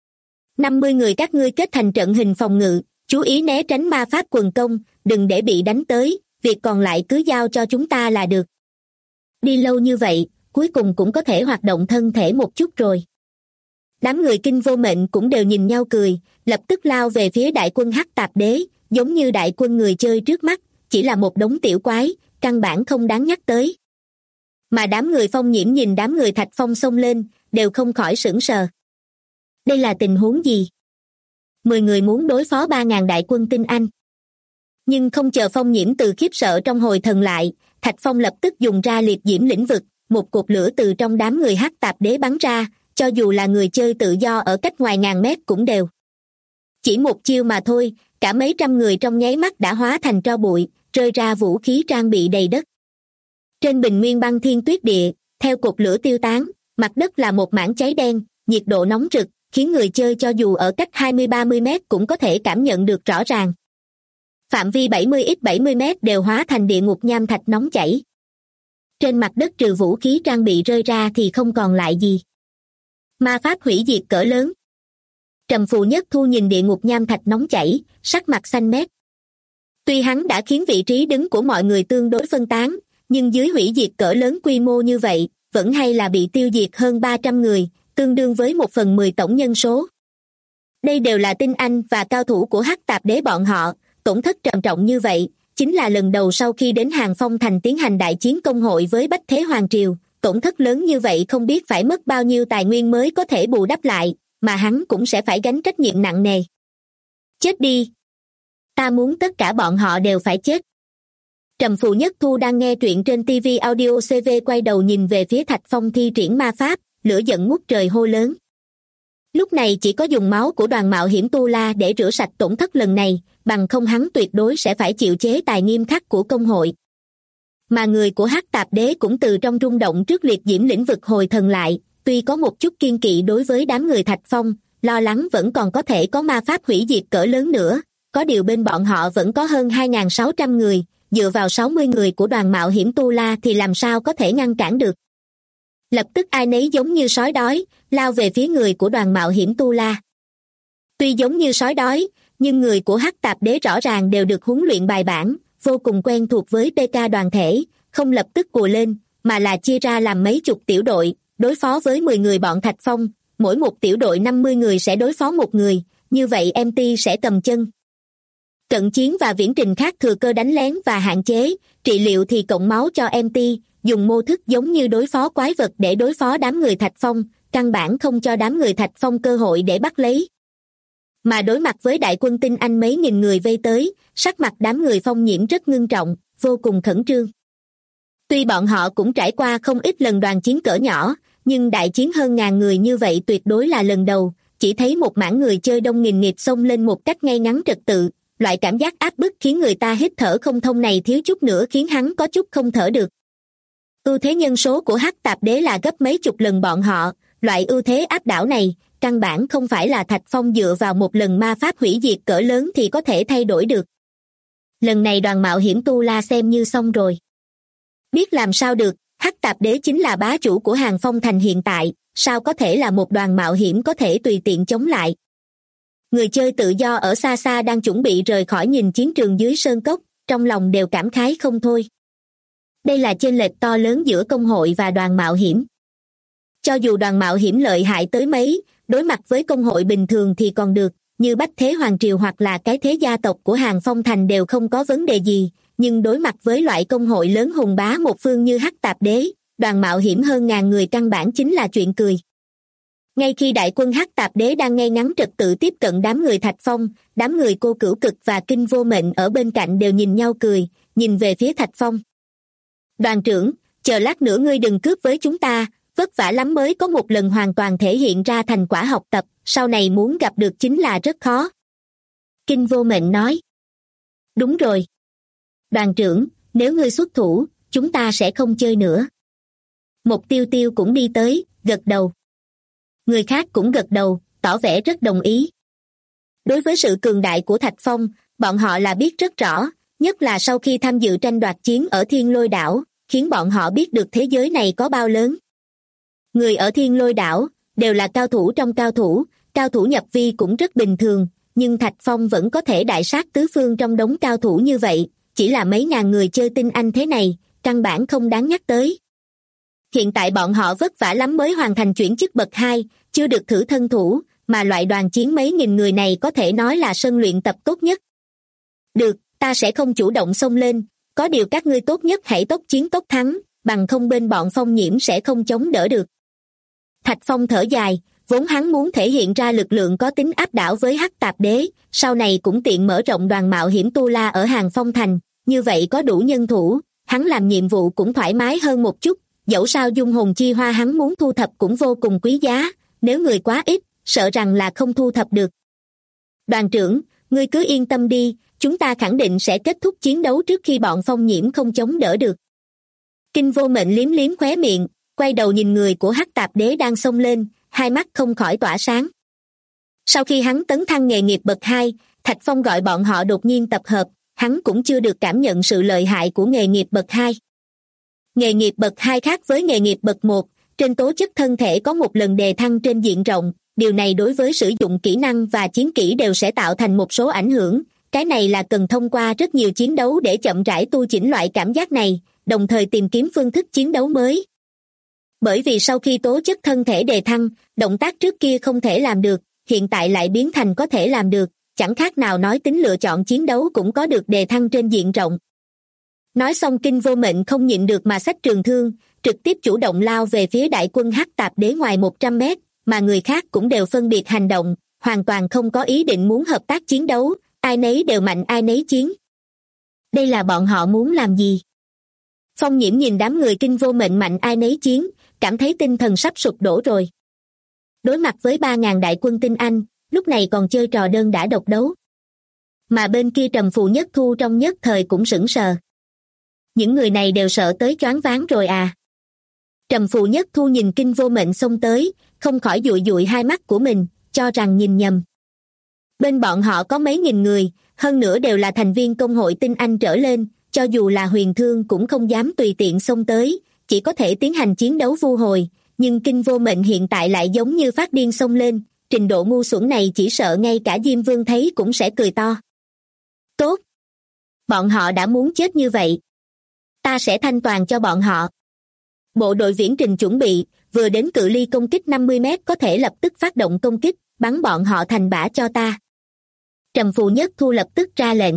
50 người các ngươi kết thành trận hình phòng ngự, chú ý né tránh ma pháp quần công, đừng để bị đánh tới, việc còn lại cứ giao cho chúng ta là được. Đi lâu như vậy, cuối cùng cũng có thể hoạt động thân thể một chút rồi. Đám người Kinh Vô Mệnh cũng đều nhìn nhau cười, lập tức lao về phía đại quân Hắc Tạp Đế, giống như đại quân người chơi trước mắt, chỉ là một đống tiểu quái, căn bản không đáng nhắc tới. Mà đám người Phong Nhiễm nhìn đám người Thạch Phong xông lên, đều không khỏi sửng sờ. Đây là tình huống gì? 10 người muốn đối phó 3.000 đại quân tinh Anh. Nhưng không chờ Phong Nhiễm từ khiếp sợ trong hồi thần lại, Thạch Phong lập tức dùng ra liệt diễm lĩnh vực, một cột lửa từ trong đám người Hắc Tạp Đế bắn ra, cho dù là người chơi tự do ở cách ngoài ngàn mét cũng đều. Chỉ một chiêu mà thôi, cả mấy trăm người trong nháy mắt đã hóa thành tro bụi, rơi ra vũ khí trang bị đầy đất. Trên bình nguyên băng thiên tuyết địa, theo cột lửa tiêu tán, mặt đất là một mảng cháy đen, nhiệt độ nóng rực, khiến người chơi cho dù ở cách 20-30 mét cũng có thể cảm nhận được rõ ràng. Phạm vi 70x70 mét đều hóa thành địa ngục nham thạch nóng chảy. Trên mặt đất trừ vũ khí trang bị rơi ra thì không còn lại gì. Ma pháp hủy diệt cỡ lớn. Trầm Phù Nhất Thu nhìn địa ngục nham thạch nóng chảy, sắc mặt xanh mét. Tuy hắn đã khiến vị trí đứng của mọi người tương đối phân tán, nhưng dưới hủy diệt cỡ lớn quy mô như vậy, vẫn hay là bị tiêu diệt hơn 300 người, tương đương với 1/10 tổng nhân số. Đây đều là tinh Anh và cao thủ của Hắc Tạp Đế bọn họ, tổn thất trầm trọng như vậy, chính là lần đầu sau khi đến Hàng Phong Thành tiến hành đại chiến công hội với Bách Thế Hoàng Triều, tổn thất lớn như vậy không biết phải mất bao nhiêu tài nguyên mới có thể bù đắp lại, mà hắn cũng sẽ phải gánh trách nhiệm nặng nề. Chết đi! Ta muốn tất cả bọn họ đều phải chết. Trầm Phù Nhất Thu đang nghe truyện trên TV Audio CV quay đầu nhìn về phía Thạch Phong thi triển ma pháp, lửa giận ngút trời hô lớn. Lúc này chỉ có dùng máu của đoàn mạo hiểm Tu La để rửa sạch tổn thất lần này, bằng không hắn tuyệt đối sẽ phải chịu chế tài nghiêm khắc của công hội. Mà người của Hắc Tạp Đế cũng từ trong rung động trước liệt diễm lĩnh vực hồi thần lại, tuy có một chút kiên kỵ đối với đám người Thạch Phong, lo lắng vẫn còn có thể có ma pháp hủy diệt cỡ lớn nữa, có điều bên bọn họ vẫn có hơn 2.600 người, dựa vào 60 người của đoàn mạo hiểm Tu La thì làm sao có thể ngăn cản được. Lập tức ai nấy giống như sói đói, lao về phía người của đoàn mạo hiểm Tu La. Tuy giống như sói đói, nhưng người của Hắc Tạp Đế rõ ràng đều được huấn luyện bài bản, vô cùng quen thuộc với PK đoàn thể, không lập tức ùa lên, mà là chia ra làm mấy chục tiểu đội, đối phó với 10 người bọn Thạch Phong, mỗi một tiểu đội 50 người sẽ đối phó một người, như vậy MT sẽ cầm chân. Cận chiến và viễn trình khác thừa cơ đánh lén và hạn chế, trị liệu thì cộng máu cho MT, dùng mô thức giống như đối phó quái vật để đối phó đám người Thạch Phong, căn bản không cho đám người Thạch Phong cơ hội để bắt lấy. Mà đối mặt với đại quân tinh Anh mấy nghìn người vây tới, sắc mặt đám người Phong Nhiễm rất ngưng trọng, vô cùng khẩn trương. Tuy bọn họ cũng trải qua không ít lần đoàn chiến cỡ nhỏ, nhưng đại chiến hơn 1.000 người như vậy tuyệt đối là lần đầu, chỉ thấy một mảng người chơi đông nghìn nghịt xông lên một cách ngay ngắn trật tự, loại cảm giác áp bức khiến người ta hít thở không thông này thiếu chút nữa khiến hắn có chút không thở được. Ưu thế nhân số của Hắc Tạp Đế là gấp mấy chục lần bọn họ, loại ưu thế áp đảo này, căn bản không phải là Thạch Phong dựa vào một lần ma pháp hủy diệt cỡ lớn thì có thể thay đổi được. Lần này đoàn mạo hiểm Tu La xem như xong rồi. Biết làm sao được, Hắc Tạp Đế chính là bá chủ của Hàng Phong Thành hiện tại, sao có thể là một đoàn mạo hiểm có thể tùy tiện chống lại. Người chơi tự do ở xa xa đang chuẩn bị rời khỏi nhìn chiến trường dưới sơn cốc, trong lòng đều cảm khái không thôi. Đây là chênh lệch to lớn giữa công hội và đoàn mạo hiểm. Cho dù đoàn mạo hiểm lợi hại tới mấy, đối mặt với công hội bình thường thì còn được, như Bách Thế Hoàng Triều hoặc là cái thế gia tộc của Hàng Phong Thành đều không có vấn đề gì, nhưng đối mặt với loại công hội lớn hùng bá một phương như Hắc Tạp Đế, đoàn mạo hiểm hơn 1.000 người căn bản chính là chuyện cười. Ngay khi đại quân Hắc Tạp Đế đang ngay ngắn trật tự tiếp cận đám người Thạch Phong, đám người Cô Cửu Cực và Kinh Vô Mệnh ở bên cạnh đều nhìn nhau cười, nhìn về phía Thạch Phong. Đoàn trưởng, chờ lát nữa ngươi đừng cướp với chúng ta, vất vả lắm mới có một lần hoàn toàn thể hiện ra thành quả học tập, sau này muốn gặp được chính là rất khó. Kinh Vô Mệnh nói. Đúng rồi. Đoàn trưởng, nếu ngươi xuất thủ, chúng ta sẽ không chơi nữa. Một Tiêu Tiêu cũng đi tới, gật đầu. Người khác cũng gật đầu, tỏ vẻ rất đồng ý. Đối với sự cường đại của Thạch Phong, bọn họ là biết rất rõ, nhất là sau khi tham dự tranh đoạt chiến ở Thiên Lôi Đảo, khiến bọn họ biết được thế giới này có bao lớn. Người ở Thiên Lôi Đảo đều là cao thủ trong cao thủ nhập vi cũng rất bình thường, nhưng Thạch Phong vẫn có thể đại sát tứ phương trong đống cao thủ như vậy, chỉ là mấy ngàn người chơi tinh anh thế này, căn bản không đáng nhắc tới. Hiện tại bọn họ vất vả lắm mới hoàn thành chuyển chức bậc 2, chưa được thử thân thủ, mà loại đoàn chiến mấy nghìn người này có thể nói là sân luyện tập tốt nhất. Được, ta sẽ không chủ động xông lên, có điều các ngươi tốt nhất hãy tốc chiến tốc thắng, bằng không bên bọn Phong Nhiễm sẽ không chống đỡ được. Thạch Phong thở dài, vốn hắn muốn thể hiện ra lực lượng có tính áp đảo với Hắc Tạp Đế, sau này cũng tiện mở rộng đoàn mạo hiểm Tu La ở Hàng Phong Thành, như vậy có đủ nhân thủ, hắn làm nhiệm vụ cũng thoải mái hơn một chút, dẫu sao dung hồn chi hoa hắn muốn thu thập cũng vô cùng quý giá, nếu người quá ít, sợ rằng là không thu thập được. Đoàn trưởng, ngươi cứ yên tâm đi, chúng ta khẳng định sẽ kết thúc chiến đấu trước khi bọn Phong Nhiễm không chống đỡ được. Kinh Vô Mệnh liếm liếm khóe miệng, quay đầu nhìn người của Hắc Tạp Đế đang xông lên, hai mắt không khỏi tỏa sáng. Sau khi hắn tấn thăng nghề nghiệp bậc 2, Thạch Phong gọi bọn họ đột nhiên tập hợp, hắn cũng chưa được cảm nhận sự lợi hại của nghề nghiệp bậc 2. Nghề nghiệp bậc 2 khác với nghề nghiệp bậc 1, trên tố chất thân thể có một lần đề thăng trên diện rộng, điều này đối với sử dụng kỹ năng và chiến kỹ đều sẽ tạo thành một số ảnh hưởng, cái này là cần thông qua rất nhiều chiến đấu để chậm rãi tu chỉnh loại cảm giác này, đồng thời tìm kiếm phương thức chiến đấu mới. Bởi vì sau khi tố chất thân thể đề thăng, động tác trước kia không thể làm được, hiện tại lại biến thành có thể làm được, chẳng khác nào nói tính lựa chọn chiến đấu cũng có được đề thăng trên diện rộng. Nói xong Kinh Vô Mệnh không nhịn được mà xách trường thương, trực tiếp chủ động lao về phía đại quân Hắc Tạp Đế ngoài 100 mét, mà người khác cũng đều phân biệt hành động, hoàn toàn không có ý định muốn hợp tác chiến đấu, ai nấy đều mạnh ai nấy chiến. Đây là bọn họ muốn làm gì? Phong Nhiễm nhìn đám người Kinh Vô Mệnh mạnh ai nấy chiến, cảm thấy tinh thần sắp sụp đổ rồi. Đối mặt với 3.000 đại quân tinh anh, lúc này còn chơi trò đơn đả độc đấu. Mà bên kia Trầm Phù Nhất Thu trong nhất thời cũng sững sờ. Những người này đều sợ tới choáng váng rồi à? Trầm Phù Nhất Thu nhìn Kinh Vô Mệnh xông tới, không khỏi dụi dụi hai mắt của mình, cho rằng nhìn nhầm. Bên bọn họ có mấy nghìn người, hơn nữa đều là thành viên công hội tinh anh trở lên, cho dù là Huyền Thương cũng không dám tùy tiện xông tới, chỉ có thể tiến hành chiến đấu vu hồi, nhưng Kinh Vô Mệnh hiện tại lại giống như phát điên xông lên, trình độ ngu xuẩn này chỉ sợ ngay cả Diêm Vương thấy cũng sẽ cười to. Tốt! Bọn họ đã muốn chết như vậy. Ta sẽ thanh toàn cho bọn họ. Bộ đội viễn trình chuẩn bị, vừa đến cự ly công kích 50 mét có thể lập tức phát động công kích, bắn bọn họ thành bã cho ta. Trầm Phù Nhất Thu lập tức ra lệnh.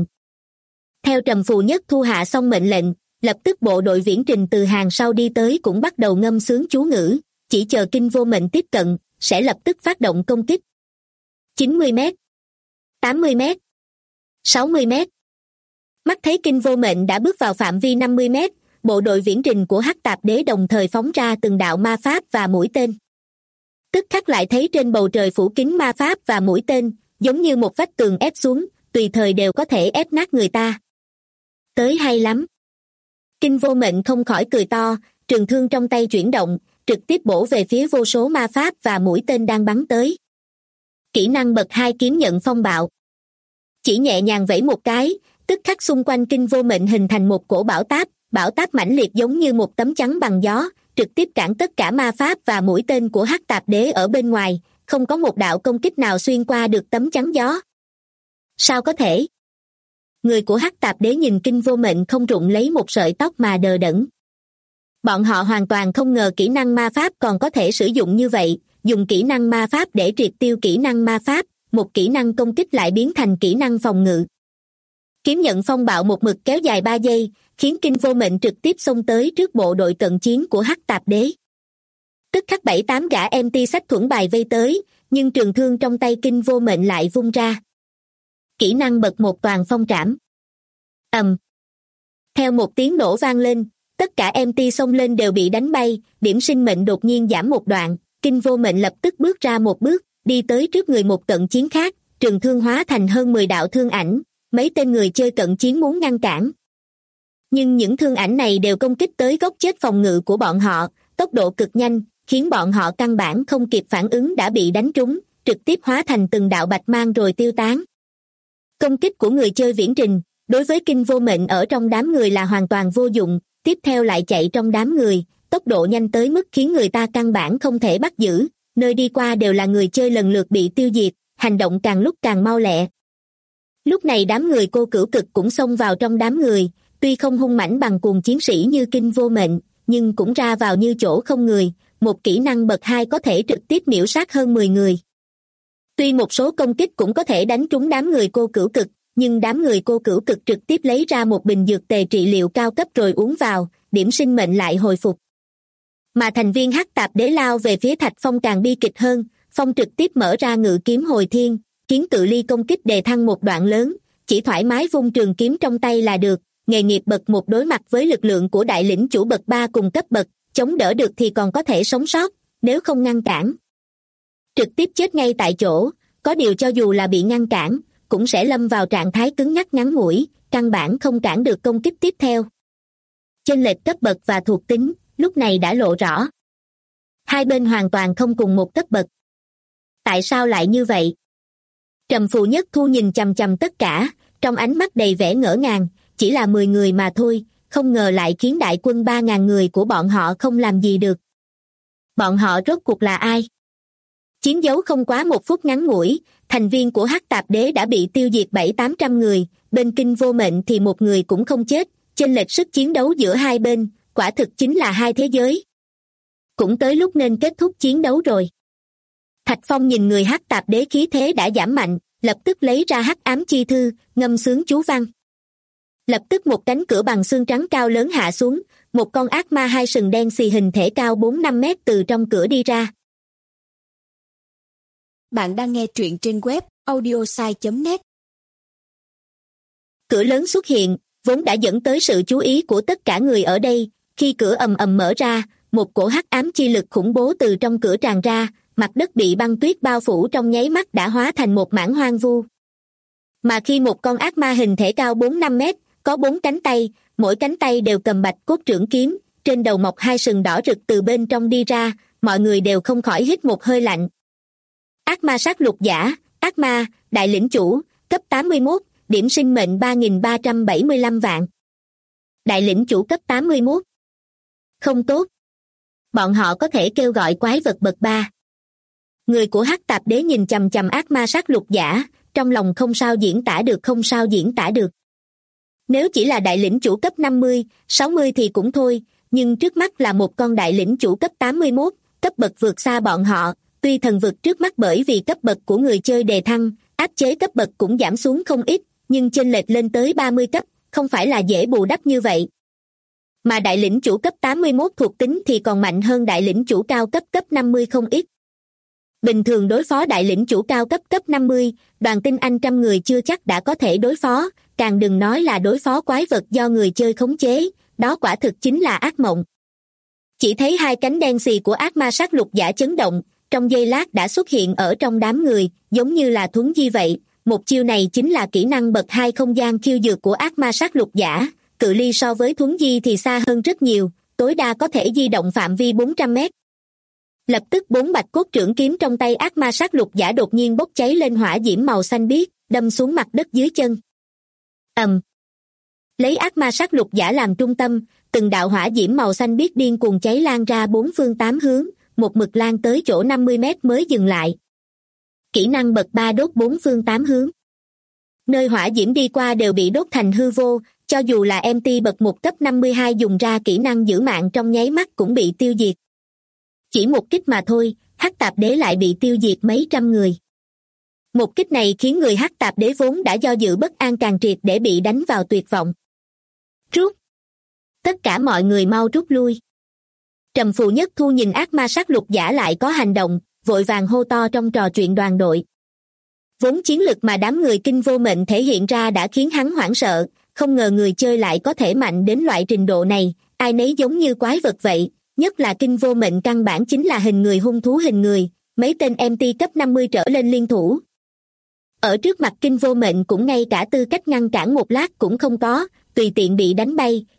Theo Trầm Phù Nhất Thu hạ xong mệnh lệnh, lập tức bộ đội viễn trình từ hàng sau đi tới cũng bắt đầu ngâm sướng chú ngữ, chỉ chờ Kinh Vô Mệnh tiếp cận, sẽ lập tức phát động công kích. 90 mét, 80 mét, 60 mét. Mắt thấy Kinh Vô Mệnh đã bước vào phạm vi 50 mét, bộ đội viễn trình của Hắc Tạp Đế đồng thời phóng ra từng đạo ma pháp và mũi tên. Tức khắc lại thấy trên bầu trời phủ kín ma pháp và mũi tên, giống như một vách tường ép xuống, tùy thời đều có thể ép nát người ta. Tới hay lắm. Kinh Vô Mệnh không khỏi cười to, trường thương trong tay chuyển động, trực tiếp bổ về phía vô số ma pháp và mũi tên đang bắn tới. Kỹ năng bậc 2 kiếm nhận phong bạo. Chỉ nhẹ nhàng vẫy một cái, tức khắc xung quanh Kinh Vô Mệnh hình thành một cổ bão táp mãnh liệt giống như một tấm chắn bằng gió, trực tiếp cản tất cả ma pháp và mũi tên của Hắc Tạp Đế ở bên ngoài, không có một đạo công kích nào xuyên qua được tấm chắn gió. Sao có thể? Người của Hắc Tạp Đế nhìn Kinh Vô Mệnh không rụng lấy một sợi tóc mà đờ đẫn. Bọn họ hoàn toàn không ngờ kỹ năng ma pháp còn có thể sử dụng như vậy, dùng kỹ năng ma pháp để triệt tiêu kỹ năng ma pháp, một kỹ năng công kích lại biến thành kỹ năng phòng ngự. Kiếm nhận phong bạo một mực kéo dài 3 giây, khiến Kinh Vô Mệnh trực tiếp xông tới trước bộ đội cận chiến của Hắc Tạp Đế. Tức khắc 7-8 gã MT xách thuẫn bài vây tới, nhưng trường thương trong tay Kinh Vô Mệnh lại vung ra. Kỹ năng bậc 1 toàn phong trảm. Ầm. Theo một tiếng nổ vang lên, tất cả MT xông lên đều bị đánh bay, điểm sinh mệnh đột nhiên giảm một đoạn, Kinh Vô Mệnh lập tức bước ra một bước, đi tới trước người một cận chiến khác, trường thương hóa thành hơn 10 đạo thương ảnh, mấy tên người chơi cận chiến muốn ngăn cản. Nhưng những thương ảnh này đều công kích tới góc chết phòng ngự của bọn họ, tốc độ cực nhanh, khiến bọn họ căn bản không kịp phản ứng đã bị đánh trúng, trực tiếp hóa thành từng đạo bạch mang rồi tiêu tán. Công kích của người chơi viễn trình, đối với Kinh Vô Mệnh ở trong đám người là hoàn toàn vô dụng, tiếp theo lại chạy trong đám người, tốc độ nhanh tới mức khiến người ta căn bản không thể bắt giữ, nơi đi qua đều là người chơi lần lượt bị tiêu diệt, hành động càng lúc càng mau lẹ. Lúc này đám người Cô Cửu Cực cũng xông vào trong đám người, tuy không hung mãnh bằng cuồng chiến sĩ như Kinh Vô Mệnh, nhưng cũng ra vào như chỗ không người, một kỹ năng bậc 2 có thể trực tiếp miểu sát hơn 10 người. Tuy một số công kích cũng có thể đánh trúng đám người Cô Cửu Cực, nhưng đám người Cô Cửu Cực trực tiếp lấy ra một bình dược tề trị liệu cao cấp rồi uống vào, điểm sinh mệnh lại hồi phục. Mà thành viên Hắc Tạp Đế lao về phía Thạch Phong càng bi kịch hơn, Phong trực tiếp mở ra ngự kiếm hồi thiên, khiến cự ly công kích đề thăng một đoạn lớn, chỉ thoải mái vung trường kiếm trong tay là được, nghề nghiệp bậc 1 đối mặt với lực lượng của đại lĩnh chủ bậc 3 cùng cấp bậc, chống đỡ được thì còn có thể sống sót, nếu không ngăn cản trực tiếp chết ngay tại chỗ, có điều cho dù là bị ngăn cản, cũng sẽ lâm vào trạng thái cứng nhắc ngắn ngủi, căn bản không cản được công kích tiếp theo. Chênh lệch cấp bậc và thuộc tính, lúc này đã lộ rõ. Hai bên hoàn toàn không cùng một cấp bậc. Tại sao lại như vậy? Trầm Phù Nhất Thu nhìn chằm chằm tất cả, trong ánh mắt đầy vẻ ngỡ ngàng, chỉ là 10 người mà thôi, không ngờ lại khiến đại quân 3.000 người của bọn họ không làm gì được. Bọn họ rốt cuộc là ai? Chiến đấu không quá 1 phút ngắn ngủi, thành viên của Hắc Tạp Đế đã bị tiêu diệt 700-800 người, bên Kinh Vô Mệnh thì một người cũng không chết, chênh lệch sức chiến đấu giữa hai bên, quả thực chính là hai thế giới. Cũng tới lúc nên kết thúc chiến đấu rồi. Thạch Phong nhìn người Hắc Tạp Đế khí thế đã giảm mạnh, lập tức lấy ra Hắc Ám Chi Thư, ngâm sướng chú văn. Lập tức một cánh cửa bằng xương trắng cao lớn hạ xuống, một con ác ma hai sừng đen xì hình thể cao 4-5 mét từ trong cửa đi ra. Bạn đang nghe truyện trên web audiosai.net. Cửa lớn xuất hiện, vốn đã dẫn tới sự chú ý của tất cả người ở đây, khi cửa ầm ầm mở ra, một cổ hắc ám chi lực khủng bố từ trong cửa tràn ra, mặt đất bị băng tuyết bao phủ trong nháy mắt đã hóa thành một mảng hoang vu. Mà khi một con ác ma hình thể cao 4-5 mét, có 4 cánh tay, mỗi cánh tay đều cầm bạch cốt trưởng kiếm, trên đầu mọc 2 sừng đỏ rực từ bên trong đi ra, mọi người đều không khỏi hít một hơi lạnh. Ác ma sát lục giả, ác ma, đại lĩnh chủ, cấp 81, điểm sinh mệnh 3.375 vạn. Đại lĩnh chủ cấp 81. Không tốt. Bọn họ có thể kêu gọi quái vật bậc 3. Người của Hắc Tạp Đế nhìn chằm chằm ác ma sát lục giả, trong lòng không sao diễn tả được không sao diễn tả được. Nếu chỉ là đại lĩnh chủ cấp 50, 60 thì cũng thôi, nhưng trước mắt là một con đại lĩnh chủ cấp 81, cấp bậc vượt xa bọn họ, tuy thần vực trước mắt bởi vì cấp bậc của người chơi đề thăng, áp chế cấp bậc cũng giảm xuống không ít, nhưng chênh lệch lên tới 30 cấp, không phải là dễ bù đắp như vậy. Mà đại lĩnh chủ cấp 81 thuộc tính thì còn mạnh hơn đại lĩnh chủ cao cấp cấp 50 không ít. Bình thường đối phó đại lĩnh chủ cao cấp cấp 50, đoàn tinh anh 100 người chưa chắc đã có thể đối phó, càng đừng nói là đối phó quái vật do người chơi khống chế, đó quả thực chính là ác mộng. Chỉ thấy hai cánh đen xì của ác ma sát lục giả chấn động, trong giây lát đã xuất hiện ở trong đám người, giống như là thuấn di vậy. Một chiêu này chính là kỹ năng bậc 2 không gian khiêu dược của ác ma sát lục giả, cự ly so với thuấn di thì xa hơn rất nhiều, tối đa có thể di động phạm vi 400 mét. Lập tức 4 bạch cốt trưởng kiếm trong tay ác ma sát lục giả đột nhiên bốc cháy lên hỏa diễm màu xanh biếc, đâm xuống mặt đất dưới chân. Lấy ác ma sát lục giả làm trung tâm, từng đạo hỏa diễm màu xanh biếc điên cuồng cháy lan ra 4 phương 8 hướng, một mực lan tới chỗ 50 mét mới dừng lại. Kỹ năng bậc 3 đốt 4 phương 8 hướng. Nơi hỏa diễm đi qua đều bị đốt thành hư vô, cho dù là MT bậc 1 cấp 52 dùng ra kỹ năng giữ mạng trong nháy mắt cũng bị tiêu diệt. Chỉ một kích mà thôi, Hắc Tạp Đế lại bị tiêu diệt mấy trăm người. Một kích này khiến người Hắc Tạp Đế vốn đã do dự bất an càng triệt để bị đánh vào tuyệt vọng. Rút! Tất cả mọi người mau rút lui. Trầm Phù Nhất Thu nhìn ác ma sát lục giả lại có hành động, vội vàng hô to trong trò chuyện đoàn đội. Vốn chiến lực mà đám người Kinh Vô Mệnh thể hiện ra đã khiến hắn hoảng sợ, không ngờ người chơi lại có thể mạnh đến loại trình độ này, ai nấy giống như quái vật vậy, nhất là Kinh Vô Mệnh căn bản chính là hình người hung thú hình người, mấy tên MT cấp 50 trở lên liên thủ. Ở trước mặt Kinh Vô Mệnh cũng ngay cả tư cách ngăn cản một lát cũng không có, tùy tiện bị đánh bay,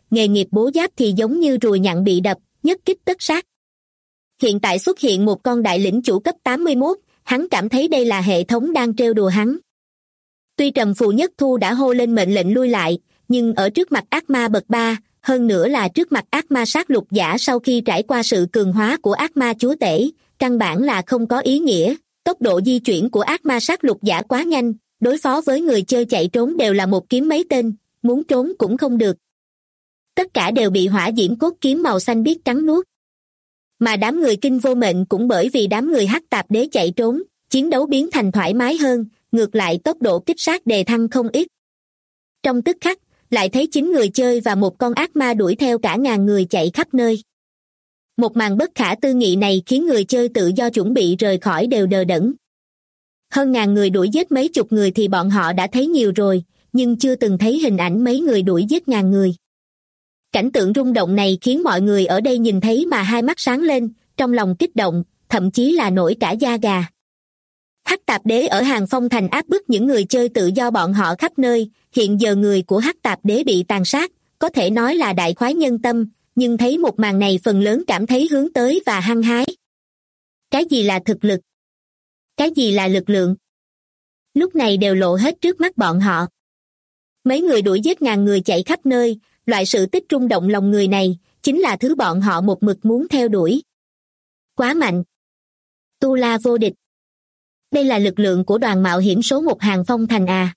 nghề nghiệp bố giáp thì giống như ruồi nhặn bị đập, nhất kích tất sát. Hiện tại xuất hiện một con đại lĩnh chủ cấp 81, hắn cảm thấy đây là hệ thống đang trêu đùa hắn. Tuy Trầm Phù Nhất Thu đã hô lên mệnh lệnh lui lại, nhưng ở trước mặt ác ma bậc 3, hơn nữa là trước mặt ác ma sát lục giả sau khi trải qua sự cường hóa của ác ma chúa tể, căn bản là không có ý nghĩa. Tốc độ di chuyển của ác ma sát lục giả quá nhanh, đối phó với người chơi chạy trốn đều là một kiếm mấy tên, muốn trốn cũng không được. Tất cả đều bị hỏa diễm cốt kiếm màu xanh biếc cắn nuốt. Mà đám người Kinh Vô Mệnh cũng bởi vì đám người Hắc Tạp Đế chạy trốn, chiến đấu biến thành thoải mái hơn, ngược lại tốc độ kích sát đề thăng không ít. Trong tức khắc, lại thấy 9 người chơi và một con ác ma đuổi theo cả ngàn người chạy khắp nơi. Một màn bất khả tư nghị này khiến người chơi tự do chuẩn bị rời khỏi đều đờ đẫn. Hơn ngàn người đuổi giết mấy chục người thì bọn họ đã thấy nhiều rồi, nhưng chưa từng thấy hình ảnh mấy người đuổi giết ngàn người. Cảnh tượng rung động này khiến mọi người ở đây nhìn thấy mà hai mắt sáng lên, trong lòng kích động, thậm chí là nổi cả da gà. Hắc Tạp Đế ở Hàng Phong Thành áp bức những người chơi tự do bọn họ khắp nơi, hiện giờ người của Hắc Tạp Đế bị tàn sát, có thể nói là đại khoái nhân tâm, nhưng thấy một màn này phần lớn cảm thấy hướng tới và hăng hái. Cái gì là thực lực? Cái gì là lực lượng? Lúc này đều lộ hết trước mắt bọn họ. Mấy người đuổi giết ngàn người chạy khắp nơi, loại sự tích rung động lòng người này, chính là thứ bọn họ một mực muốn theo đuổi. Quá mạnh. Tu La vô địch. Đây là lực lượng của đoàn mạo hiểm số 1 Hàng Phong Thành à.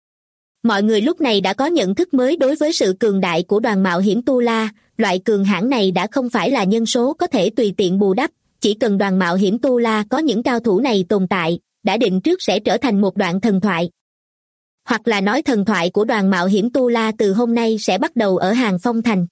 Mọi người lúc này đã có nhận thức mới đối với sự cường đại của đoàn mạo hiểm Tu La, loại cường hãn này đã không phải là nhân số có thể tùy tiện bù đắp, chỉ cần đoàn mạo hiểm Tu La có những cao thủ này tồn tại, đã định trước sẽ trở thành một đoạn thần thoại. Hoặc là nói thần thoại của đoàn mạo hiểm Tu La từ hôm nay sẽ bắt đầu ở Hàng Phong Thành.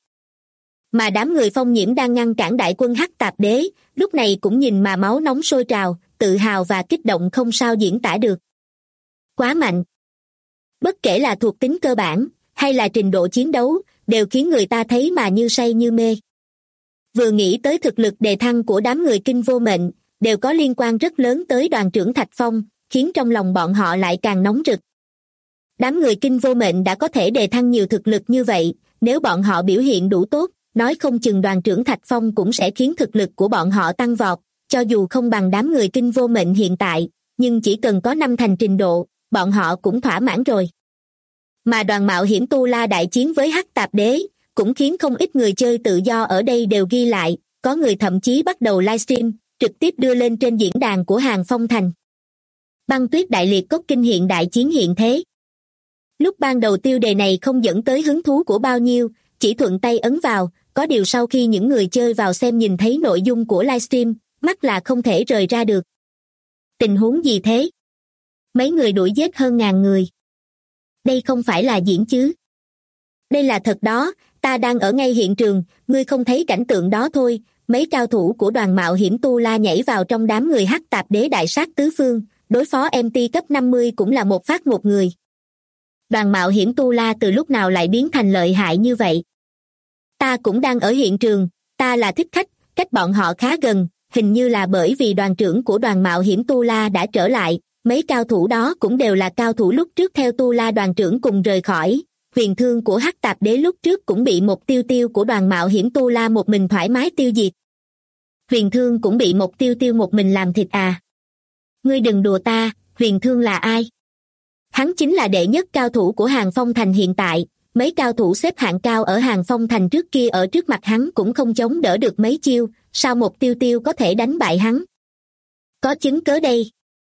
Mà đám người Phong Nhiễm đang ngăn cản đại quân Hắc Tạp Đế, lúc này cũng nhìn mà máu nóng sôi trào, tự hào và kích động không sao diễn tả được. Quá mạnh. Bất kể là thuộc tính cơ bản, hay là trình độ chiến đấu, đều khiến người ta thấy mà như say như mê. Vừa nghĩ tới thực lực đề thăng của đám người Kinh Vô Mệnh, đều có liên quan rất lớn tới đoàn trưởng Thạch Phong, khiến trong lòng bọn họ lại càng nóng rực. Đám người Kinh Vô Mệnh đã có thể đề thăng nhiều thực lực như vậy, nếu bọn họ biểu hiện đủ tốt, nói không chừng đoàn trưởng Thạch Phong cũng sẽ khiến thực lực của bọn họ tăng vọt, cho dù không bằng đám người Kinh Vô Mệnh hiện tại, nhưng chỉ cần có 5 thành trình độ, bọn họ cũng thỏa mãn rồi. Mà đoàn mạo hiểm Tu La đại chiến với Hắc Tạp Đế, cũng khiến không ít người chơi tự do ở đây đều ghi lại, có người thậm chí bắt đầu livestream, trực tiếp đưa lên trên diễn đàn của Hàng Phong Thành. Băng Tuyết Đại Liệt Cốt kinh hiện đại chiến hiện thế. Lúc ban đầu tiêu đề này không dẫn tới hứng thú của bao nhiêu, chỉ thuận tay ấn vào, có điều sau khi những người chơi vào xem nhìn thấy nội dung của livestream, mắt là không thể rời ra được. Tình huống gì thế? Mấy người đuổi giết hơn ngàn người. Đây không phải là diễn chứ? Đây là thật đó, ta đang ở ngay hiện trường, ngươi không thấy cảnh tượng đó thôi. Mấy cao thủ của đoàn mạo hiểm Tu La nhảy vào trong đám người Hắc Tạp Đế đại sát tứ phương, đối phó MT cấp 50 cũng là một phát một người. Đoàn mạo hiểm Tu La từ lúc nào lại biến thành lợi hại như vậy? Ta cũng đang ở hiện trường, ta là thích khách, cách bọn họ khá gần, hình như là bởi vì đoàn trưởng của đoàn mạo hiểm Tu La đã trở lại, mấy cao thủ đó cũng đều là cao thủ lúc trước theo Tu La đoàn trưởng cùng rời khỏi. Huyền thương của Hắc Tạp Đế lúc trước cũng bị một tiêu tiêu của đoàn mạo hiểm Tu La một mình thoải mái tiêu diệt. Huyền thương cũng bị một tiêu tiêu một mình làm thịt à? Ngươi đừng đùa ta, huyền thương là ai? Hắn chính là đệ nhất cao thủ của Hàng Phong Thành hiện tại, mấy cao thủ xếp hạng cao ở Hàng Phong Thành trước kia ở trước mặt hắn cũng không chống đỡ được mấy chiêu, sao một tiêu tiêu có thể đánh bại hắn? Có chứng cớ đây.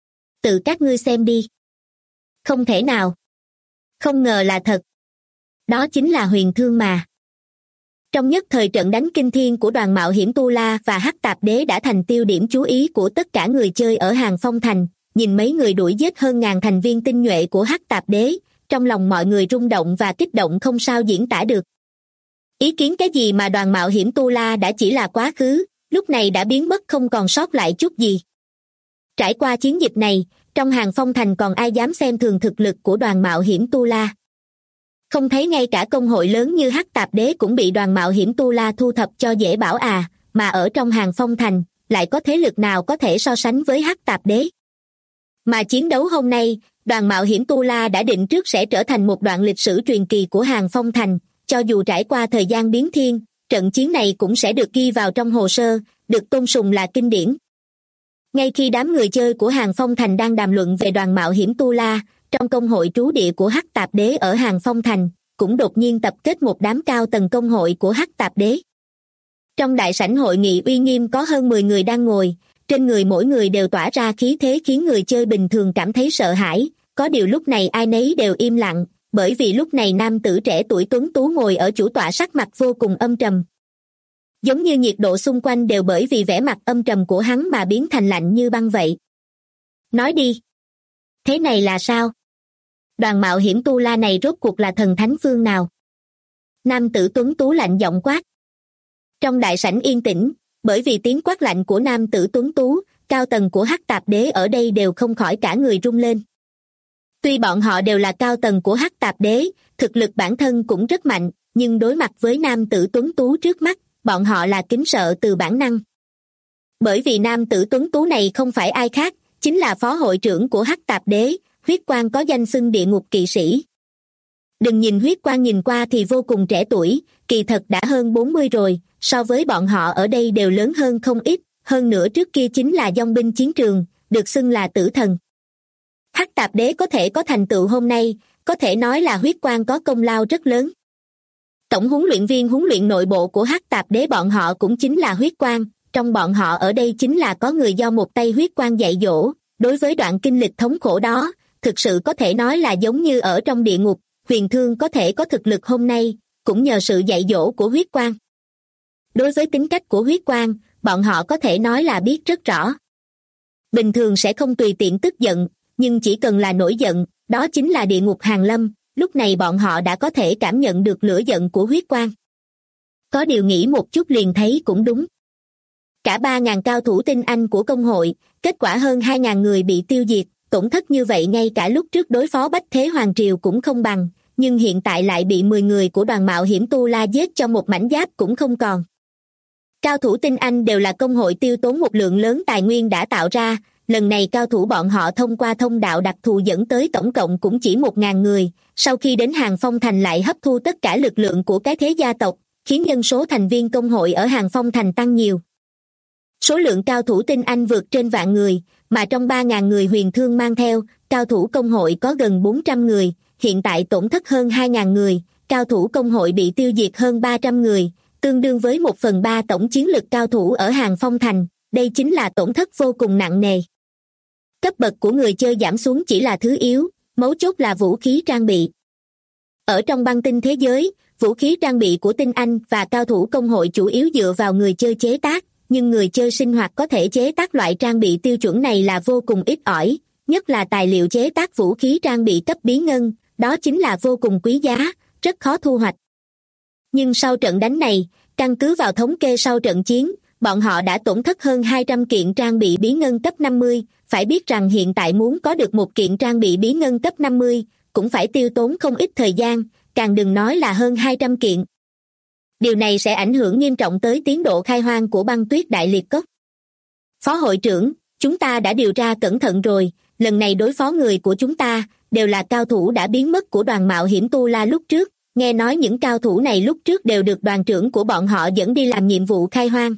Tự các ngươi xem đi. Không thể nào. Không ngờ là thật. Đó chính là huyền thương mà. Trong nhất thời trận đánh kinh thiên của đoàn mạo hiểm Tu La và Hắc Tạp Đế đã thành tiêu điểm chú ý của tất cả người chơi ở Hàng Phong Thành, nhìn mấy người đuổi giết hơn ngàn thành viên tinh nhuệ của Hắc Tạp Đế, trong lòng mọi người rung động và kích động không sao diễn tả được. Ý kiến cái gì mà đoàn mạo hiểm Tu La đã chỉ là quá khứ, lúc này đã biến mất không còn sót lại chút gì. Trải qua chiến dịch này, trong Hàng Phong Thành còn ai dám xem thường thực lực của đoàn mạo hiểm Tu La? Không thấy ngay cả công hội lớn như Hắc Tạp Đế cũng bị đoàn mạo hiểm Tu La thu thập cho dễ bảo à, mà ở trong Hàng Phong Thành, lại có thế lực nào có thể so sánh với Hắc Tạp Đế? Mà chiến đấu hôm nay, đoàn mạo hiểm Tu La đã định trước sẽ trở thành một đoạn lịch sử truyền kỳ của Hàng Phong Thành, cho dù trải qua thời gian biến thiên, trận chiến này cũng sẽ được ghi vào trong hồ sơ, được tôn sùng là kinh điển. Ngay khi đám người chơi của Hàng Phong Thành đang đàm luận về đoàn mạo hiểm Tu La, trong công hội trú địa của Hắc Tạp Đế ở Hàng Phong Thành, cũng đột nhiên tập kết một đám cao tầng công hội của Hắc Tạp Đế. Trong đại sảnh hội nghị uy nghiêm có hơn 10 người đang ngồi, trên người mỗi người đều tỏa ra khí thế khiến người chơi bình thường cảm thấy sợ hãi, có điều lúc này ai nấy đều im lặng, bởi vì lúc này nam tử trẻ tuổi tuấn tú ngồi ở chủ tọa sắc mặt vô cùng âm trầm. Giống như nhiệt độ xung quanh đều bởi vì vẻ mặt âm trầm của hắn mà biến thành lạnh như băng vậy. Nói đi. Thế này là sao? Đoàn mạo hiểm Tu La này rốt cuộc là thần thánh phương nào? Nam tử tuấn tú lạnh giọng quát. Trong đại sảnh yên tĩnh, bởi vì tiếng quát lạnh của nam tử tuấn tú, cao tầng của Hắc Tạp Đế ở đây đều không khỏi cả người rung lên. Tuy bọn họ đều là cao tầng của Hắc Tạp Đế, thực lực bản thân cũng rất mạnh, nhưng đối mặt với nam tử tuấn tú trước mắt, bọn họ là kính sợ từ bản năng. Bởi vì nam tử tuấn tú này không phải ai khác, chính là phó hội trưởng của Hắc Tạp Đế, Huyết Quang có danh xưng địa ngục kỵ sĩ. Đừng nhìn Huyết Quang nhìn qua thì vô cùng trẻ tuổi, kỳ thật đã hơn 40 rồi, so với bọn họ ở đây đều lớn hơn không ít, hơn nữa trước kia chính là dòng binh chiến trường, được xưng là tử thần. Hắc Tạp Đế có thể có thành tựu hôm nay, có thể nói là Huyết Quang có công lao rất lớn. Tổng huấn luyện viên huấn luyện nội bộ của Hắc Tạp Đế bọn họ cũng chính là Huyết Quang, trong bọn họ ở đây chính là có người do một tay Huyết Quang dạy dỗ, đối với đoạn kinh lịch thống khổ đó, thực sự có thể nói là giống như ở trong địa ngục, Huyền Thương có thể có thực lực hôm nay, cũng nhờ sự dạy dỗ của Huyết Quang. Đối với tính cách của Huyết Quang, bọn họ có thể nói là biết rất rõ. Bình thường sẽ không tùy tiện tức giận, nhưng chỉ cần là nổi giận, đó chính là địa ngục hàng lâm, lúc này bọn họ đã có thể cảm nhận được lửa giận của Huyết Quang. Có điều nghĩ một chút liền thấy cũng đúng. Cả 3.000 cao thủ tinh anh của công hội, kết quả hơn 2.000 người bị tiêu diệt, tổn thất như vậy ngay cả lúc trước đối phó Bách Thế Hoàng Triều cũng không bằng, nhưng hiện tại lại bị 10 người của đoàn mạo hiểm Tu La giết cho một mảnh giáp cũng không còn. Cao thủ tinh anh đều là công hội tiêu tốn một lượng lớn tài nguyên đã tạo ra, lần này cao thủ bọn họ thông qua thông đạo đặc thù dẫn tới tổng cộng cũng chỉ 1.000 người, sau khi đến Hàng Phong Thành lại hấp thu tất cả lực lượng của cái thế gia tộc, khiến nhân số thành viên công hội ở Hàng Phong Thành tăng nhiều. Số lượng cao thủ tinh anh vượt trên vạn người, mà trong 3.000 người Huyền Thương mang theo, cao thủ công hội có gần 400 người, hiện tại tổn thất hơn 2.000 người, cao thủ công hội bị tiêu diệt hơn 300 người, tương đương với 1/3 tổng chiến lực cao thủ ở Hàng Phong Thành, đây chính là tổn thất vô cùng nặng nề. Cấp bậc của người chơi giảm xuống chỉ là thứ yếu, mấu chốt là vũ khí trang bị. Ở trong băng tinh thế giới, vũ khí trang bị của tinh anh và cao thủ công hội chủ yếu dựa vào người chơi chế tác, nhưng người chơi sinh hoạt có thể chế tác loại trang bị tiêu chuẩn này là vô cùng ít ỏi, nhất là tài liệu chế tác vũ khí trang bị cấp bí ngân, đó chính là vô cùng quý giá, rất khó thu hoạch. Nhưng sau trận đánh này, căn cứ vào thống kê sau trận chiến, bọn họ đã tổn thất hơn 200 kiện trang bị bí ngân cấp 50, phải biết rằng hiện tại muốn có được một kiện trang bị bí ngân cấp 50, cũng phải tiêu tốn không ít thời gian, càng đừng nói là hơn 200 kiện. Điều này sẽ ảnh hưởng nghiêm trọng tới tiến độ khai hoang của băng tuyết đại liệt cốc. Phó hội trưởng, chúng ta đã điều tra cẩn thận rồi, lần này đối phó người của chúng ta, đều là cao thủ đã biến mất của đoàn mạo hiểm Tu La lúc trước, nghe nói những cao thủ này lúc trước đều được đoàn trưởng của bọn họ dẫn đi làm nhiệm vụ khai hoang.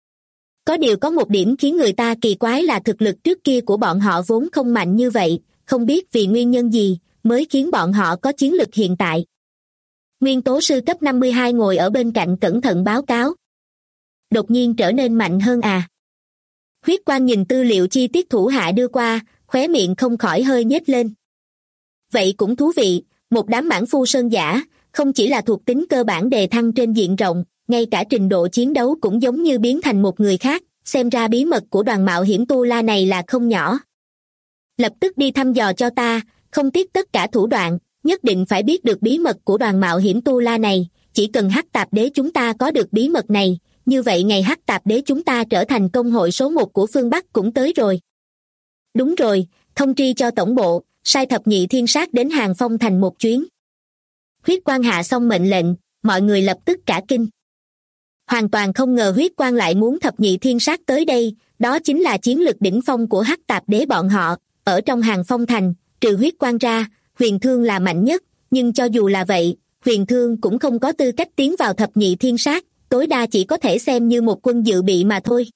Có điều có một điểm khiến người ta kỳ quái là thực lực trước kia của bọn họ vốn không mạnh như vậy, không biết vì nguyên nhân gì mới khiến bọn họ có chiến lực hiện tại. Nguyên tố sư cấp 52 ngồi ở bên cạnh cẩn thận báo cáo. Đột nhiên trở nên mạnh hơn à? Huyết Quang nhìn tư liệu chi tiết thủ hạ đưa qua, khóe miệng không khỏi hơi nhếch lên. Vậy cũng thú vị, một đám mãn phu sơn giả, không chỉ là thuộc tính cơ bản đề thăng trên diện rộng, ngay cả trình độ chiến đấu cũng giống như biến thành một người khác, xem ra bí mật của đoàn mạo hiểm Tu La này là không nhỏ. Lập tức đi thăm dò cho ta, không tiếc tất cả thủ đoạn, nhất định phải biết được bí mật của đoàn mạo hiểm Tu La này, chỉ cần Hắc Tạp Đế chúng ta có được bí mật này, như vậy ngày Hắc Tạp Đế chúng ta trở thành công hội số 1 của phương Bắc cũng tới rồi. Đúng rồi, thông tri cho tổng bộ, sai thập nhị thiên sát đến Hàng Phong Thành một chuyến. Huyết Quang hạ xong mệnh lệnh, mọi người lập tức cả kinh. Hoàn toàn không ngờ Huyết Quang lại muốn thập nhị thiên sát tới đây, đó chính là chiến lực đỉnh phong của Hắc Tạp Đế bọn họ, ở trong Hàng Phong Thành, trừ Huyết Quang ra, Huyền Thương là mạnh nhất, nhưng cho dù là vậy, Huyền Thương cũng không có tư cách tiến vào thập nhị thiên sát, tối đa chỉ có thể xem như một quân dự bị mà thôi.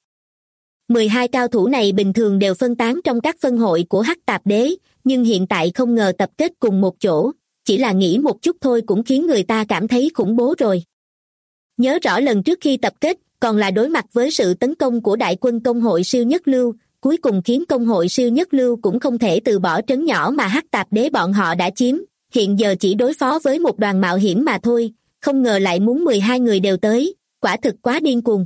12 cao thủ này bình thường đều phân tán trong các phân hội của Hắc Tạp Đế, nhưng hiện tại không ngờ tập kết cùng một chỗ, chỉ là nghĩ một chút thôi cũng khiến người ta cảm thấy khủng bố rồi. Nhớ rõ lần trước khi tập kết, còn là đối mặt với sự tấn công của đại quân công hội siêu nhất lưu, cuối cùng khiến công hội siêu nhất lưu cũng không thể từ bỏ trấn nhỏ mà Hắc Tạp Đế bọn họ đã chiếm, hiện giờ chỉ đối phó với một đoàn mạo hiểm mà thôi, không ngờ lại muốn 12 người đều tới, quả thực quá điên cuồng.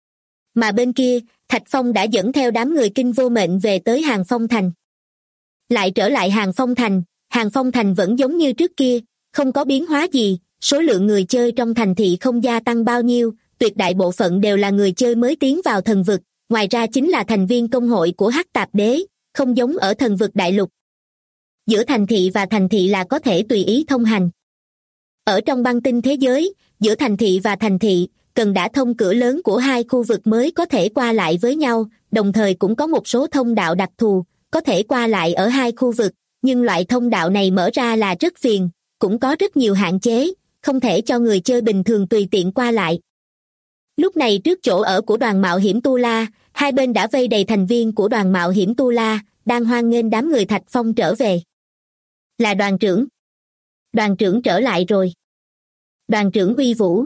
Mà bên kia, Thạch Phong đã dẫn theo đám người Kinh Vô Mệnh về tới Hàng Phong Thành. Lại trở lại Hàng Phong Thành vẫn giống như trước kia, không có biến hóa gì, số lượng người chơi trong thành thị không gia tăng bao nhiêu, tuyệt đại bộ phận đều là người chơi mới tiến vào thần vực, ngoài ra chính là thành viên công hội của Hắc Tạp Đế, không giống ở thần vực đại lục. Giữa thành thị và thành thị là có thể tùy ý thông hành. Ở trong băng tinh thế giới, giữa thành thị và thành thị, cần đã thông cửa lớn của hai khu vực mới có thể qua lại với nhau, đồng thời cũng có một số thông đạo đặc thù, có thể qua lại ở hai khu vực, nhưng loại thông đạo này mở ra là rất phiền, cũng có rất nhiều hạn chế, không thể cho người chơi bình thường tùy tiện qua lại. Lúc này trước chỗ ở của đoàn mạo hiểm Tu La, hai bên đã vây đầy thành viên của đoàn mạo hiểm Tu La, đang hoan nghênh đám người Thạch Phong trở về. Là đoàn trưởng. Đoàn trưởng trở lại rồi. Đoàn trưởng uy vũ.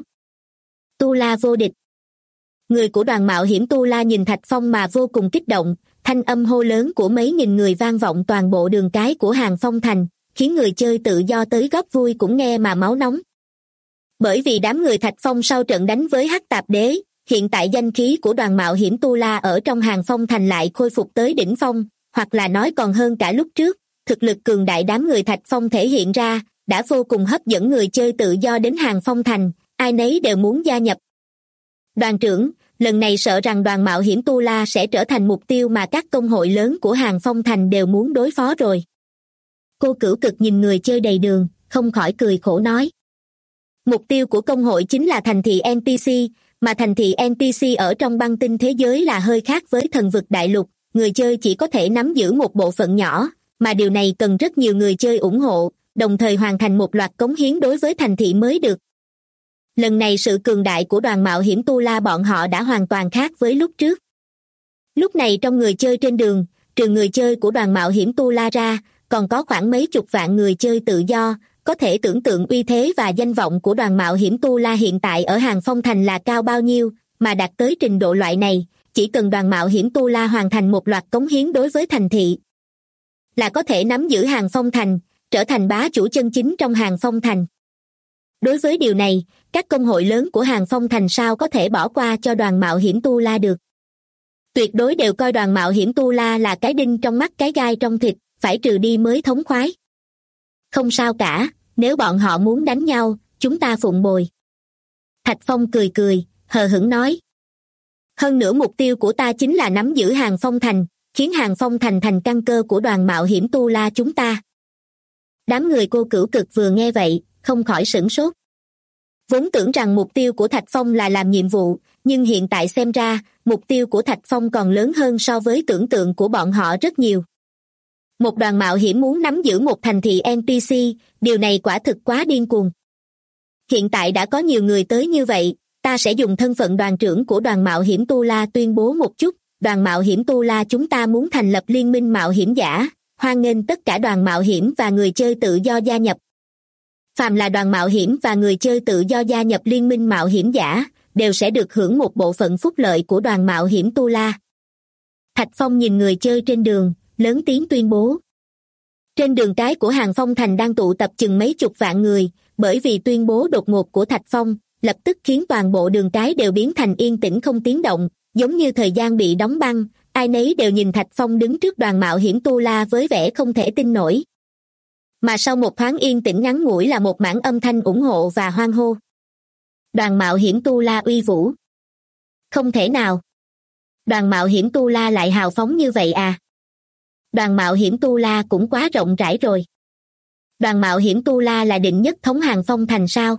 Tu La vô địch. Người của đoàn mạo hiểm Tu La nhìn Thạch Phong mà vô cùng kích động, thanh âm hô lớn của mấy nghìn người vang vọng toàn bộ đường cái của Hàng Phong Thành, khiến người chơi tự do tới góp vui cũng nghe mà máu nóng. Bởi vì đám người Thạch Phong sau trận đánh với Hắc Tạp Đế, hiện tại danh khí của đoàn mạo hiểm Tu La ở trong Hàng Phong Thành lại khôi phục tới đỉnh phong, hoặc là nói còn hơn cả lúc trước, thực lực cường đại đám người Thạch Phong thể hiện ra, đã vô cùng hấp dẫn người chơi tự do đến Hàng Phong Thành, ai nấy đều muốn gia nhập. Đoàn trưởng, lần này sợ rằng đoàn mạo hiểm Tu La sẽ trở thành mục tiêu mà các công hội lớn của Hàng Phong Thành đều muốn đối phó rồi. Cô Cửu Cực nhìn người chơi đầy đường, không khỏi cười khổ nói. Mục tiêu của công hội chính là thành thị NPC, mà thành thị NPC ở trong băng tinh thế giới là hơi khác với thần vực đại lục, người chơi chỉ có thể nắm giữ một bộ phận nhỏ, mà điều này cần rất nhiều người chơi ủng hộ, đồng thời hoàn thành một loạt cống hiến đối với thành thị mới được. Lần này sự cường đại của đoàn mạo hiểm Tu La bọn họ đã hoàn toàn khác với lúc trước. Lúc này trong người chơi trên đường, trừ người chơi của đoàn mạo hiểm Tu La ra, còn có khoảng mấy chục vạn người chơi tự do, có thể tưởng tượng uy thế và danh vọng của đoàn mạo hiểm Tu La hiện tại ở Hàng Phong Thành là cao bao nhiêu, mà đạt tới trình độ loại này, chỉ cần đoàn mạo hiểm Tu La hoàn thành một loạt cống hiến đối với thành thị, là có thể nắm giữ Hàng Phong Thành, trở thành bá chủ chân chính trong Hàng Phong Thành. Đối với điều này, các công hội lớn của Hàng Phong Thành sao có thể bỏ qua cho đoàn mạo hiểm Tu La được. Tuyệt đối đều coi đoàn mạo hiểm Tu La là cái đinh trong mắt cái gai trong thịt, phải trừ đi mới thống khoái. Không sao cả, nếu bọn họ muốn đánh nhau, chúng ta phụng bồi. Thạch Phong cười cười, hờ hững nói. Hơn nữa mục tiêu của ta chính là nắm giữ Hàng Phong Thành, khiến Hàng Phong Thành thành căn cơ của đoàn mạo hiểm Tu La chúng ta. Đám người Cô Cửu Cực vừa nghe vậy, không khỏi sửng sốt. Vốn tưởng rằng mục tiêu của Thạch Phong là làm nhiệm vụ, nhưng hiện tại xem ra, mục tiêu của Thạch Phong còn lớn hơn so với tưởng tượng của bọn họ rất nhiều. Một đoàn mạo hiểm muốn nắm giữ một thành thị NPC, điều này quả thực quá điên cuồng. Hiện tại đã có nhiều người tới như vậy, ta sẽ dùng thân phận đoàn trưởng của đoàn mạo hiểm Tu La tuyên bố một chút, đoàn mạo hiểm Tu La chúng ta muốn thành lập liên minh mạo hiểm giả, hoan nghênh tất cả đoàn mạo hiểm và người chơi tự do gia nhập. Phàm là đoàn mạo hiểm và người chơi tự do gia nhập liên minh mạo hiểm giả, đều sẽ được hưởng một bộ phận phúc lợi của đoàn mạo hiểm Tu La. Thạch Phong nhìn người chơi trên đường, lớn tiếng tuyên bố. Trên đường cái của Hàng Phong Thành đang tụ tập chừng mấy chục vạn người, bởi vì tuyên bố đột ngột của Thạch Phong, lập tức khiến toàn bộ đường cái đều biến thành yên tĩnh không tiếng động, giống như thời gian bị đóng băng, ai nấy đều nhìn Thạch Phong đứng trước đoàn mạo hiểm Tu La với vẻ không thể tin nổi. Mà sau một thoáng yên tĩnh ngắn ngủi là một mảng âm thanh ủng hộ và hoan hô. Đoàn mạo hiểm Tu La uy vũ. Không thể nào. Đoàn mạo hiểm Tu La lại hào phóng như vậy à? Đoàn mạo hiểm Tu La cũng quá rộng rãi rồi. Đoàn mạo hiểm Tu La là định nhất thống Hàng Phong Thành sao?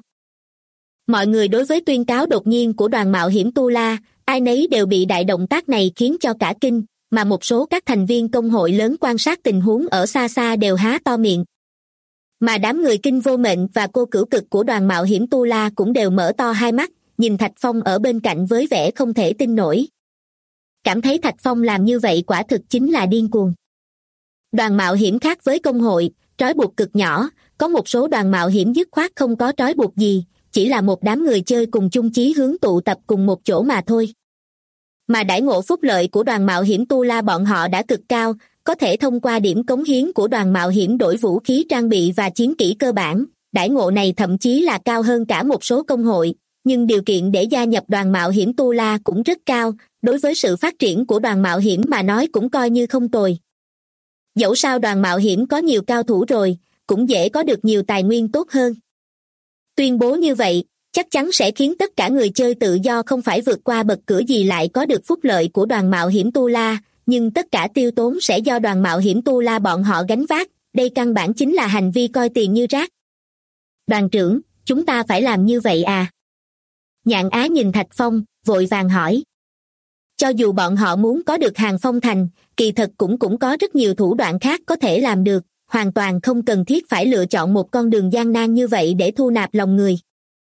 Mọi người đối với tuyên cáo đột nhiên của đoàn mạo hiểm Tu La, ai nấy đều bị đại động tác này khiến cho cả kinh, mà một số các thành viên công hội lớn quan sát tình huống ở xa xa đều há to miệng. Mà đám người Kinh Vô Mệnh và Cô Cửu Cực của đoàn mạo hiểm Tu La cũng đều mở to hai mắt, nhìn Thạch Phong ở bên cạnh với vẻ không thể tin nổi. Cảm thấy Thạch Phong làm như vậy quả thực chính là điên cuồng. Đoàn mạo hiểm khác với công hội, trói buộc cực nhỏ, có một số đoàn mạo hiểm dứt khoát không có trói buộc gì, chỉ là một đám người chơi cùng chung chí hướng tụ tập cùng một chỗ mà thôi. Mà đãi ngộ phúc lợi của đoàn mạo hiểm Tu La bọn họ đã cực cao, có thể thông qua điểm cống hiến của đoàn mạo hiểm đổi vũ khí trang bị và chiến kỹ cơ bản, đãi ngộ này thậm chí là cao hơn cả một số công hội, nhưng điều kiện để gia nhập đoàn mạo hiểm Tu La cũng rất cao, đối với sự phát triển của đoàn mạo hiểm mà nói cũng coi như không tồi. Dẫu sao đoàn mạo hiểm có nhiều cao thủ rồi, cũng dễ có được nhiều tài nguyên tốt hơn. Tuyên bố như vậy, chắc chắn sẽ khiến tất cả người chơi tự do không phải vượt qua bậc cửa gì lại có được phúc lợi của đoàn mạo hiểm Tu La, nhưng tất cả tiêu tốn sẽ do đoàn mạo hiểm Tu La bọn họ gánh vác, đây căn bản chính là hành vi coi tiền như rác. Đoàn trưởng, chúng ta phải làm như vậy à? Nhạn Á nhìn Thạch Phong, vội vàng hỏi. Cho dù bọn họ muốn có được Hàng Phong Thành, kỳ thật cũng có rất nhiều thủ đoạn khác có thể làm được, hoàn toàn không cần thiết phải lựa chọn một con đường gian nan như vậy để thu nạp lòng người.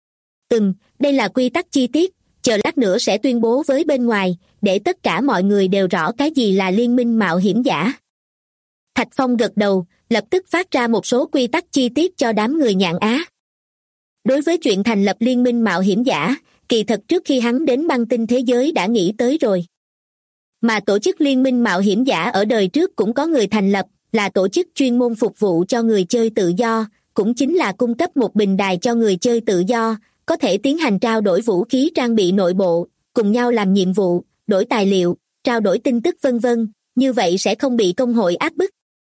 Đây là quy tắc chi tiết, chờ lát nữa sẽ tuyên bố với bên ngoài, để tất cả mọi người đều rõ cái gì là liên minh mạo hiểm giả. Thạch Phong gật đầu, lập tức phát ra một số quy tắc chi tiết cho đám người Nhạn Á. Đối với chuyện thành lập liên minh mạo hiểm giả, kỳ thật trước khi hắn đến băng tinh thế giới đã nghĩ tới rồi. Mà tổ chức liên minh mạo hiểm giả ở đời trước cũng có người thành lập, là tổ chức chuyên môn phục vụ cho người chơi tự do, cũng chính là cung cấp một bình đài cho người chơi tự do, có thể tiến hành trao đổi vũ khí trang bị nội bộ, cùng nhau làm nhiệm vụ, đổi tài liệu, trao đổi tin tức vân vân, như vậy sẽ không bị công hội áp bức.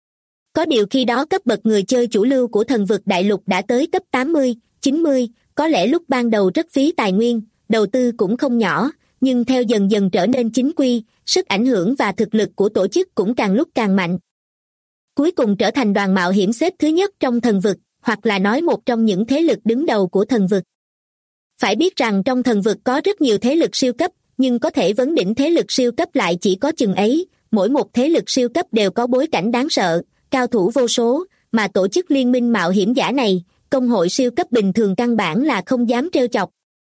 Có điều khi đó cấp bậc người chơi chủ lưu của thần vực đại lục đã tới cấp 80, 90, có lẽ lúc ban đầu rất phí tài nguyên, đầu tư cũng không nhỏ, nhưng theo dần dần trở nên chính quy, sức ảnh hưởng và thực lực của tổ chức cũng càng lúc càng mạnh. Cuối cùng trở thành đoàn mạo hiểm xếp thứ nhất trong thần vực, hoặc là nói một trong những thế lực đứng đầu của thần vực. Phải biết rằng trong thần vực có rất nhiều thế lực siêu cấp, nhưng có thể vấn đỉnh thế lực siêu cấp lại chỉ có chừng ấy, mỗi một thế lực siêu cấp đều có bối cảnh đáng sợ, cao thủ vô số, mà tổ chức liên minh mạo hiểm giả này, công hội siêu cấp bình thường căn bản là không dám trêu chọc.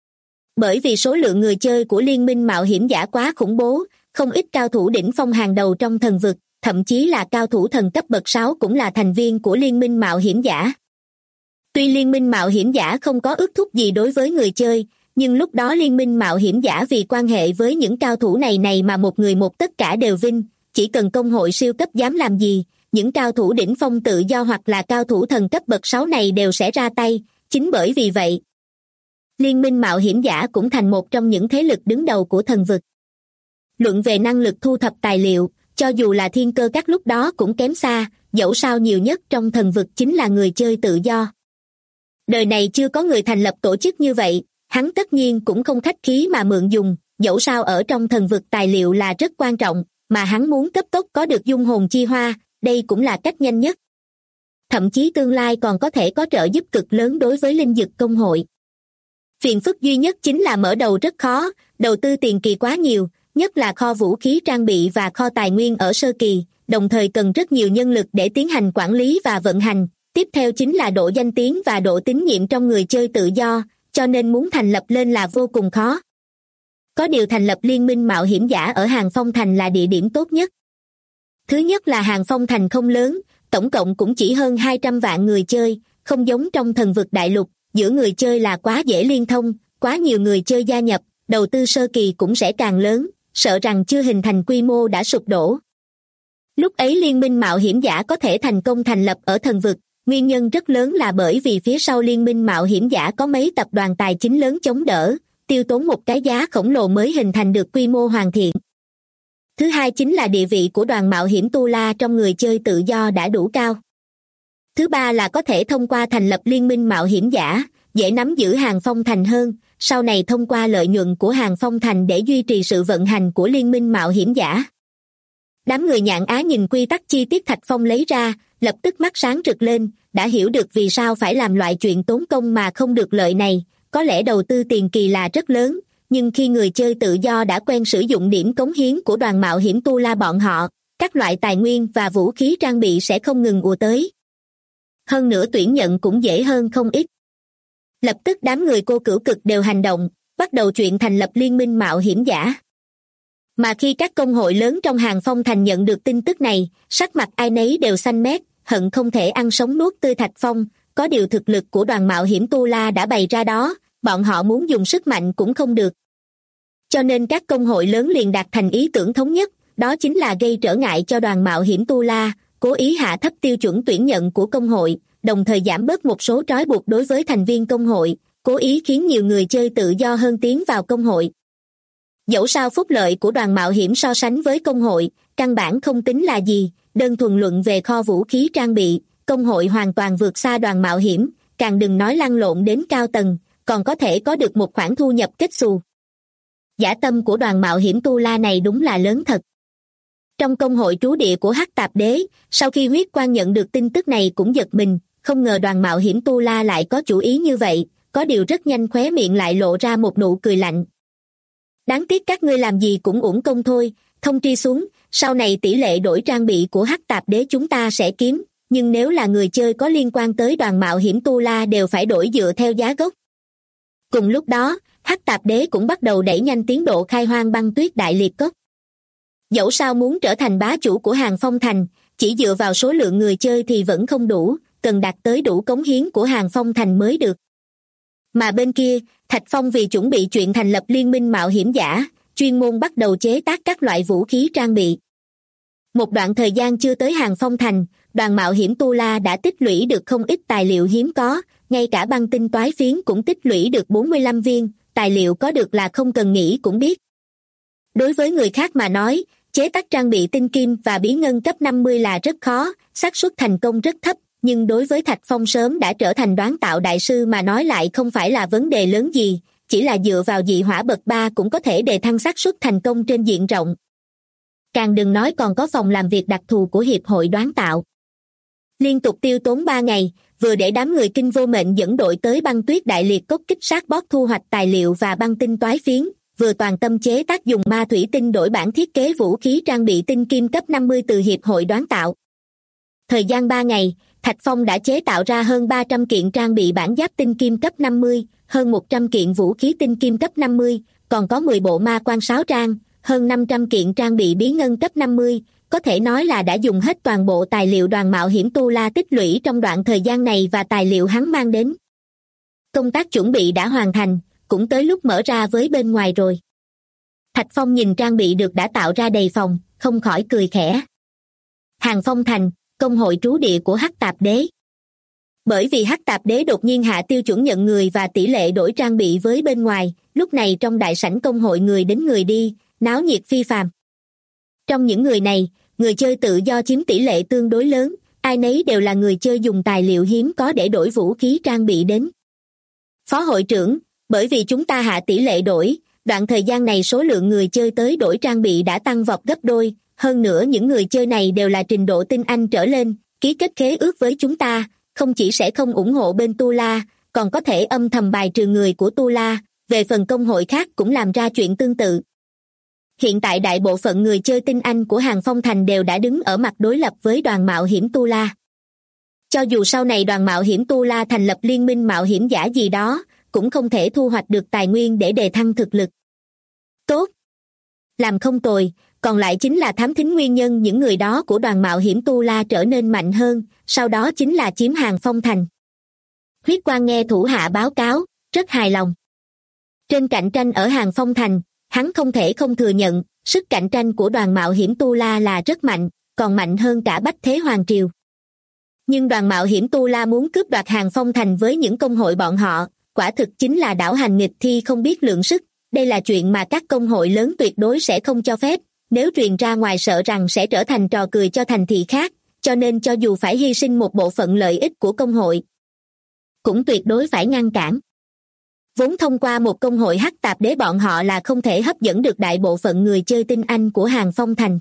Bởi vì số lượng người chơi của liên minh mạo hiểm giả quá khủng bố, không ít cao thủ đỉnh phong hàng đầu trong thần vực, thậm chí là cao thủ thần cấp bậc 6 cũng là thành viên của liên minh mạo hiểm giả. Tuy liên minh mạo hiểm giả không có ước thúc gì đối với người chơi, nhưng lúc đó liên minh mạo hiểm giả vì quan hệ với những cao thủ này mà một người một tất cả đều vinh, chỉ cần công hội siêu cấp dám làm gì, những cao thủ đỉnh phong tự do hoặc là cao thủ thần cấp bậc 6 này đều sẽ ra tay, chính bởi vì vậy. Liên minh mạo hiểm giả cũng thành một trong những thế lực đứng đầu của thần vực. Luận về năng lực thu thập tài liệu, cho dù là thiên cơ các lúc đó cũng kém xa, dẫu sao nhiều nhất trong thần vực chính là người chơi tự do. Đời này chưa có người thành lập tổ chức như vậy, hắn tất nhiên cũng không khách khí mà mượn dùng, dẫu sao ở trong thần vực tài liệu là rất quan trọng, mà hắn muốn cấp tốc có được dung hồn chi hoa, đây cũng là cách nhanh nhất. Thậm chí tương lai còn có thể có trợ giúp cực lớn đối với linh dực công hội. Phiền phức duy nhất chính là mở đầu rất khó, đầu tư tiền kỳ quá nhiều, nhất là kho vũ khí trang bị và kho tài nguyên ở sơ kỳ, đồng thời cần rất nhiều nhân lực để tiến hành quản lý và vận hành. Tiếp theo chính là độ danh tiếng và độ tín nhiệm trong người chơi tự do, cho nên muốn thành lập lên là vô cùng khó. Có điều thành lập liên minh mạo hiểm giả ở Hàng Phong Thành là địa điểm tốt nhất. Thứ nhất là Hàng Phong Thành không lớn, tổng cộng cũng chỉ hơn 200 vạn người chơi, không giống trong thần vực đại lục, giữa người chơi là quá dễ liên thông, quá nhiều người chơi gia nhập, đầu tư sơ kỳ cũng sẽ càng lớn, sợ rằng chưa hình thành quy mô đã sụp đổ. Lúc ấy liên minh mạo hiểm giả có thể thành công thành lập ở thần vực, nguyên nhân rất lớn là bởi vì phía sau liên minh mạo hiểm giả có mấy tập đoàn tài chính lớn chống đỡ, tiêu tốn một cái giá khổng lồ mới hình thành được quy mô hoàn thiện. Thứ hai chính là địa vị của đoàn mạo hiểm Tu La trong người chơi tự do đã đủ cao. Thứ ba là có thể thông qua thành lập liên minh mạo hiểm giả, dễ nắm giữ Hàng Phong Thành hơn, sau này thông qua lợi nhuận của Hàng Phong Thành để duy trì sự vận hành của liên minh mạo hiểm giả. Đám người Nhạn Á nhìn quy tắc chi tiết Thạch Phong lấy ra, lập tức mắt sáng rực lên, đã hiểu được vì sao phải làm loại chuyện tốn công mà không được lợi này, có lẽ đầu tư tiền kỳ là rất lớn, nhưng khi người chơi tự do đã quen sử dụng điểm cống hiến của đoàn mạo hiểm Tu La bọn họ, các loại tài nguyên và vũ khí trang bị sẽ không ngừng ùa tới. Hơn nữa tuyển nhận cũng dễ hơn không ít. Lập tức đám người Cô Cửu Cực đều hành động, bắt đầu chuyện thành lập liên minh mạo hiểm giả. Mà khi các công hội lớn trong Hàng Phong Thành nhận được tin tức này, sắc mặt ai nấy đều xanh mét, hận không thể ăn sống nuốt tươi Thạch Phong. Có điều thực lực của đoàn mạo hiểm Tu La đã bày ra đó, bọn họ muốn dùng sức mạnh cũng không được. Cho nên các công hội lớn liền đạt thành ý tưởng thống nhất, đó chính là gây trở ngại cho đoàn mạo hiểm Tu La, cố ý hạ thấp tiêu chuẩn tuyển nhận của công hội, đồng thời giảm bớt một số trói buộc đối với thành viên công hội, cố ý khiến nhiều người chơi tự do hơn tiến vào công hội. Dẫu sao phúc lợi của đoàn mạo hiểm so sánh với công hội, căn bản không tính là gì, đơn thuần luận về kho vũ khí trang bị, công hội hoàn toàn vượt xa đoàn mạo hiểm, càng đừng nói lăn lộn đến cao tầng, còn có thể có được một khoản thu nhập kết xù. Dã tâm của đoàn mạo hiểm Tu La này đúng là lớn thật. Trong công hội trú địa của Hắc Tạp Đế, sau khi Huyết Quang nhận được tin tức này cũng giật mình, không ngờ đoàn mạo hiểm Tu La lại có chủ ý như vậy, có điều rất nhanh khóe miệng lại lộ ra một nụ cười lạnh. Đáng tiếc các ngươi làm gì cũng uổng công thôi, thông tri xuống, sau này tỷ lệ đổi trang bị của Hắc Tạp Đế chúng ta sẽ kiếm, nhưng nếu là người chơi có liên quan tới đoàn mạo hiểm Tu La đều phải đổi dựa theo giá gốc. Cùng lúc đó, Hắc Tạp Đế cũng bắt đầu đẩy nhanh tiến độ khai hoang băng tuyết đại liệt cốc. Dẫu sao muốn trở thành bá chủ của Hàng Phong Thành, chỉ dựa vào số lượng người chơi thì vẫn không đủ, cần đạt tới đủ cống hiến của Hàng Phong Thành mới được. Mà bên kia, Thạch Phong vì chuẩn bị chuyện thành lập liên minh mạo hiểm giả, chuyên môn bắt đầu chế tác các loại vũ khí trang bị. Một đoạn thời gian chưa tới Hàng Phong Thành, đoàn mạo hiểm Tu La đã tích lũy được không ít tài liệu hiếm có, ngay cả băng tinh toái phiến cũng tích lũy được 45 viên, tài liệu có được là không cần nghĩ cũng biết. Đối với người khác mà nói, chế tác trang bị tinh kim và bí ngân cấp 50 là rất khó, xác suất thành công rất thấp, nhưng đối với Thạch Phong sớm đã trở thành đoán tạo đại sư mà nói lại không phải là vấn đề lớn gì, chỉ là dựa vào dị hỏa bậc 3 cũng có thể đề thăng xác suất thành công trên diện rộng. Càng đừng nói còn có phòng làm việc đặc thù của Hiệp hội đoán tạo. Liên tục tiêu tốn 3 ngày, vừa để đám người Kinh Vô Mệnh dẫn đội tới băng tuyết đại liệt cốc kích sát boss thu hoạch tài liệu và băng tinh toái phiến, vừa toàn tâm chế tác dùng ma thủy tinh đổi bản thiết kế vũ khí trang bị tinh kim cấp 50 từ Hiệp hội đoán tạo. Thời gian 3 ngày, Thạch Phong đã chế tạo ra hơn 300 kiện trang bị bản giáp tinh kim cấp 50, hơn 100 kiện vũ khí tinh kim cấp 50, còn có 10 bộ ma quan sáo trang, hơn 500 kiện trang bị bí ngân cấp 50, có thể nói là đã dùng hết toàn bộ tài liệu đoàn mạo hiểm Tu La tích lũy trong đoạn thời gian này và tài liệu hắn mang đến. Công tác chuẩn bị đã hoàn thành, cũng tới lúc mở ra với bên ngoài rồi. Thạch Phong nhìn trang bị được đã tạo ra đầy phòng, không khỏi cười khẽ. Hàng Phong Thành, công hội trú địa của Hắc Tạp Đế. Bởi vì Hắc Tạp Đế đột nhiên hạ tiêu chuẩn nhận người và tỷ lệ đổi trang bị với bên ngoài, lúc này trong đại sảnh công hội người đến người đi, náo nhiệt phi phàm. Trong những người này, người chơi tự do chiếm tỷ lệ tương đối lớn, ai nấy đều là người chơi dùng tài liệu hiếm có để đổi vũ khí trang bị đến. Phó hội trưởng, bởi vì chúng ta hạ tỷ lệ đổi, đoạn thời gian này số lượng người chơi tới đổi trang bị đã tăng vọt gấp đôi, hơn nữa những người chơi này đều là trình độ tinh anh trở lên, ký kết khế ước với chúng ta, không chỉ sẽ không ủng hộ bên Tu La, còn có thể âm thầm bài trừ người của Tu La, về phần công hội khác cũng làm ra chuyện tương tự. Hiện tại đại bộ phận người chơi tinh anh của Hàng Phong Thành đều đã đứng ở mặt đối lập với đoàn mạo hiểm Tu La. Cho dù sau này đoàn mạo hiểm Tu La thành lập liên minh mạo hiểm giả gì đó, cũng không thể thu hoạch được tài nguyên để đề thăng thực lực. Tốt! Làm không tồi, còn lại chính là thám thính nguyên nhân những người đó của đoàn mạo hiểm Tu La trở nên mạnh hơn, sau đó chính là chiếm Hàng Phong Thành. Huyết Quang nghe thủ hạ báo cáo, rất hài lòng. Trên cạnh tranh ở Hàng Phong Thành, hắn không thể không thừa nhận, sức cạnh tranh của đoàn mạo hiểm Tu La là rất mạnh, còn mạnh hơn cả Bách Thế Hoàng Triều. Nhưng đoàn mạo hiểm Tu La muốn cướp đoạt Hàng Phong Thành với những công hội bọn họ, quả thực chính là đảo hành nghịch thi không biết lượng sức, đây là chuyện mà các công hội lớn tuyệt đối sẽ không cho phép, nếu truyền ra ngoài sợ rằng sẽ trở thành trò cười cho thành thị khác, cho nên cho dù phải hy sinh một bộ phận lợi ích của công hội, cũng tuyệt đối phải ngăn cản. Vốn thông qua một công hội Hắc Tạp Đế bọn họ là không thể hấp dẫn được đại bộ phận người chơi tinh anh của Hàng Phong Thành.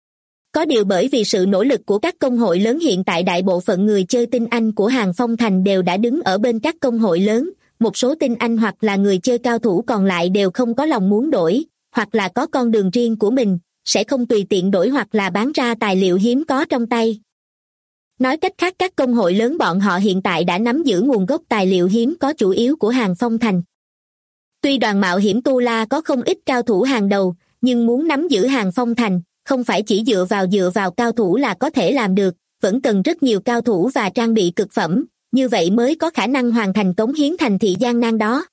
Có điều bởi vì sự nỗ lực của các công hội lớn hiện tại đại bộ phận người chơi tinh anh của Hàng Phong Thành đều đã đứng ở bên các công hội lớn, một số tinh anh hoặc là người chơi cao thủ còn lại đều không có lòng muốn đổi, hoặc là có con đường riêng của mình, sẽ không tùy tiện đổi hoặc là bán ra tài liệu hiếm có trong tay. Nói cách khác, các công hội lớn bọn họ hiện tại đã nắm giữ nguồn gốc tài liệu hiếm có chủ yếu của Hàng Phong Thành. Tuy đoàn mạo hiểm Tu La có không ít cao thủ hàng đầu, nhưng muốn nắm giữ Hàng Phong Thành, không phải chỉ dựa vào cao thủ là có thể làm được, vẫn cần rất nhiều cao thủ và trang bị cực phẩm, như vậy mới có khả năng hoàn thành cống hiến thành thị gian nan đó.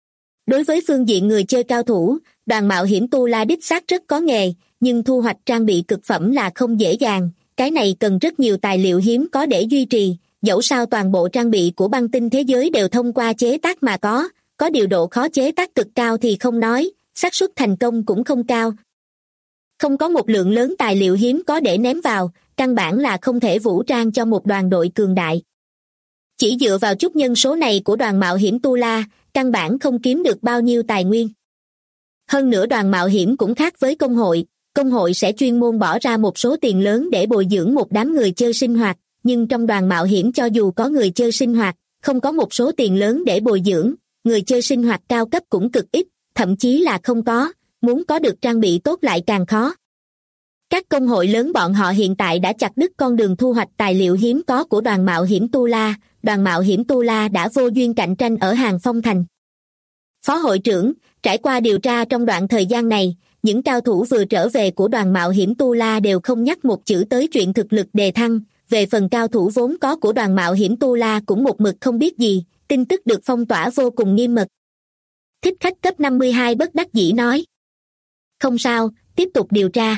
Đối với phương diện người chơi cao thủ, đoàn mạo hiểm Tu La đích xác rất có nghề, nhưng thu hoạch trang bị cực phẩm là không dễ dàng, cái này cần rất nhiều tài liệu hiếm có để duy trì, dẫu sao toàn bộ trang bị của băng tinh thế giới đều thông qua chế tác mà có điều độ khó chế tác cực cao thì không nói, xác suất thành công cũng không cao. Không có một lượng lớn tài liệu hiếm có để ném vào, căn bản là không thể vũ trang cho một đoàn đội cường đại. Chỉ dựa vào chút nhân số này của đoàn mạo hiểm Tu La, căn bản không kiếm được bao nhiêu tài nguyên. Hơn nữa đoàn mạo hiểm cũng khác với công hội sẽ chuyên môn bỏ ra một số tiền lớn để bồi dưỡng một đám người chơi sinh hoạt, nhưng trong đoàn mạo hiểm cho dù có người chơi sinh hoạt, không có một số tiền lớn để bồi dưỡng, người chơi sinh hoạt cao cấp cũng cực ít, thậm chí là không có, muốn có được trang bị tốt lại càng khó. Các công hội lớn bọn họ hiện tại đã chặt đứt con đường thu hoạch tài liệu hiếm có của đoàn mạo hiểm Tu La, đoàn mạo hiểm Tu La đã vô duyên cạnh tranh ở Hàng Phong Thành. Phó hội trưởng, trải qua điều tra trong đoạn thời gian này, những cao thủ vừa trở về của đoàn mạo hiểm Tu La đều không nhắc một chữ tới chuyện thực lực đề thăng, về phần cao thủ vốn có của đoàn mạo hiểm Tu La cũng một mực không biết gì, tin tức được phong tỏa vô cùng nghiêm mật. Thích khách cấp 52 bất đắc dĩ nói. Không sao, tiếp tục điều tra.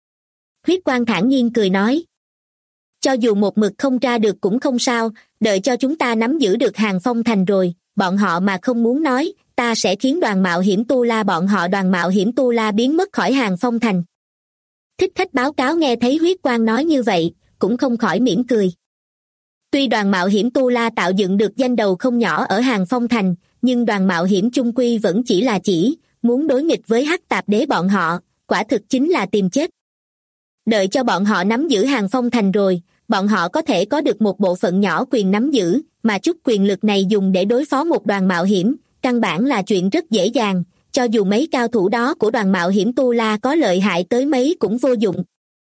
Huyết Quang thản nhiên cười nói. Cho dù một mực không tra được cũng không sao, đợi cho chúng ta nắm giữ được Hàng Phong Thành rồi, bọn họ mà không muốn nói, ta sẽ khiến đoàn mạo hiểm Tu La đoàn mạo hiểm Tu La biến mất khỏi Hàng Phong Thành. Thích khách báo cáo nghe thấy Huyết Quang nói như vậy, cũng không khỏi mỉm cười. Tuy đoàn mạo hiểm Tu La tạo dựng được danh đầu không nhỏ ở Hàng Phong Thành, nhưng đoàn mạo hiểm chung quy vẫn chỉ là muốn đối nghịch với Hắc Tạp Đế bọn họ, quả thực chính là tìm chết. Đợi cho bọn họ nắm giữ Hàng Phong Thành rồi, bọn họ có thể có được một bộ phận nhỏ quyền nắm giữ, mà chút quyền lực này dùng để đối phó một đoàn mạo hiểm, căn bản là chuyện rất dễ dàng, cho dù mấy cao thủ đó của đoàn mạo hiểm Tu La có lợi hại tới mấy cũng vô dụng.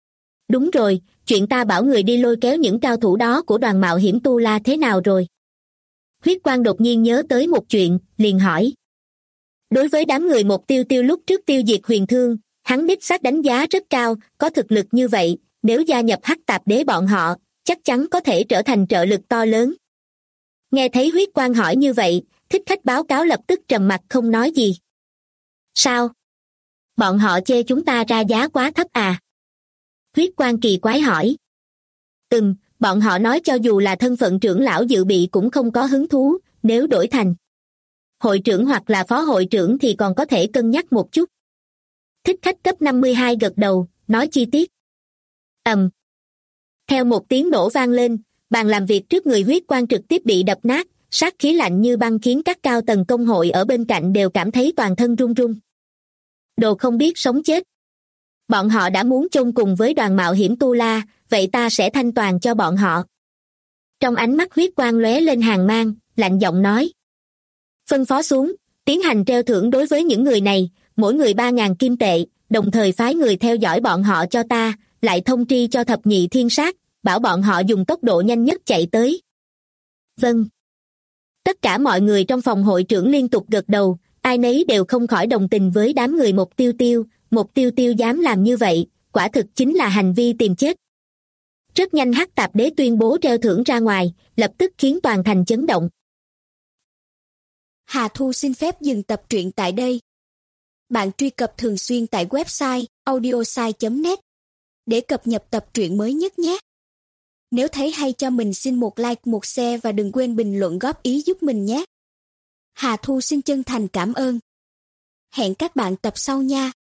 Đúng rồi, chuyện ta bảo người đi lôi kéo những cao thủ đó của đoàn mạo hiểm Tu La thế nào rồi? Huyết Quang đột nhiên nhớ tới một chuyện, liền hỏi. Đối với đám người Một Tiêu Tiêu lúc trước tiêu diệt Huyền Thương, hắn đích xác đánh giá rất cao, có thực lực như vậy, nếu gia nhập Hắc Tạp Đế bọn họ, chắc chắn có thể trở thành trợ lực to lớn. Nghe thấy Huyết Quang hỏi như vậy, thích khách báo cáo lập tức trầm mặc không nói gì. Sao? Bọn họ chê chúng ta ra giá quá thấp à? Huyết Quang kỳ quái hỏi. Bọn họ nói cho dù là thân phận trưởng lão dự bị cũng không có hứng thú, nếu đổi thành hội trưởng hoặc là phó hội trưởng thì còn có thể cân nhắc một chút. Thích khách cấp 52 gật đầu, nói chi tiết. Theo một tiếng nổ vang lên, bàn làm việc trước người Huyết Quang trực tiếp bị đập nát, sát khí lạnh như băng khiến các cao tầng công hội ở bên cạnh đều cảm thấy toàn thân run run. Đồ không biết sống chết. Bọn họ đã muốn chôn cùng với đoàn mạo hiểm Tu La, vậy ta sẽ thanh toàn cho bọn họ. Trong ánh mắt Huyết Quang lóe lên hàn mang, lạnh giọng nói. Phân phó xuống, tiến hành treo thưởng đối với những người này, mỗi người 3.000 kim tệ, đồng thời phái người theo dõi bọn họ cho ta, lại thông tri cho thập nhị thiên sát, bảo bọn họ dùng tốc độ nhanh nhất chạy tới. Vâng. Tất cả mọi người trong phòng hội trưởng liên tục gật đầu, ai nấy đều không khỏi đồng tình với đám người Một Tiêu Tiêu, Một Tiêu Tiêu dám làm như vậy, quả thực chính là hành vi tìm chết. Rất nhanh Hắc Tạp Đế tuyên bố treo thưởng ra ngoài, lập tức khiến toàn thành chấn động. Hà Thu xin phép dừng tập truyện tại đây. Bạn truy cập thường xuyên tại website audiosai.net để cập nhật tập truyện mới nhất nhé. Nếu thấy hay cho mình xin một like, một share và đừng quên bình luận góp ý giúp mình nhé. Hà Thu xin chân thành cảm ơn. Hẹn các bạn tập sau nha.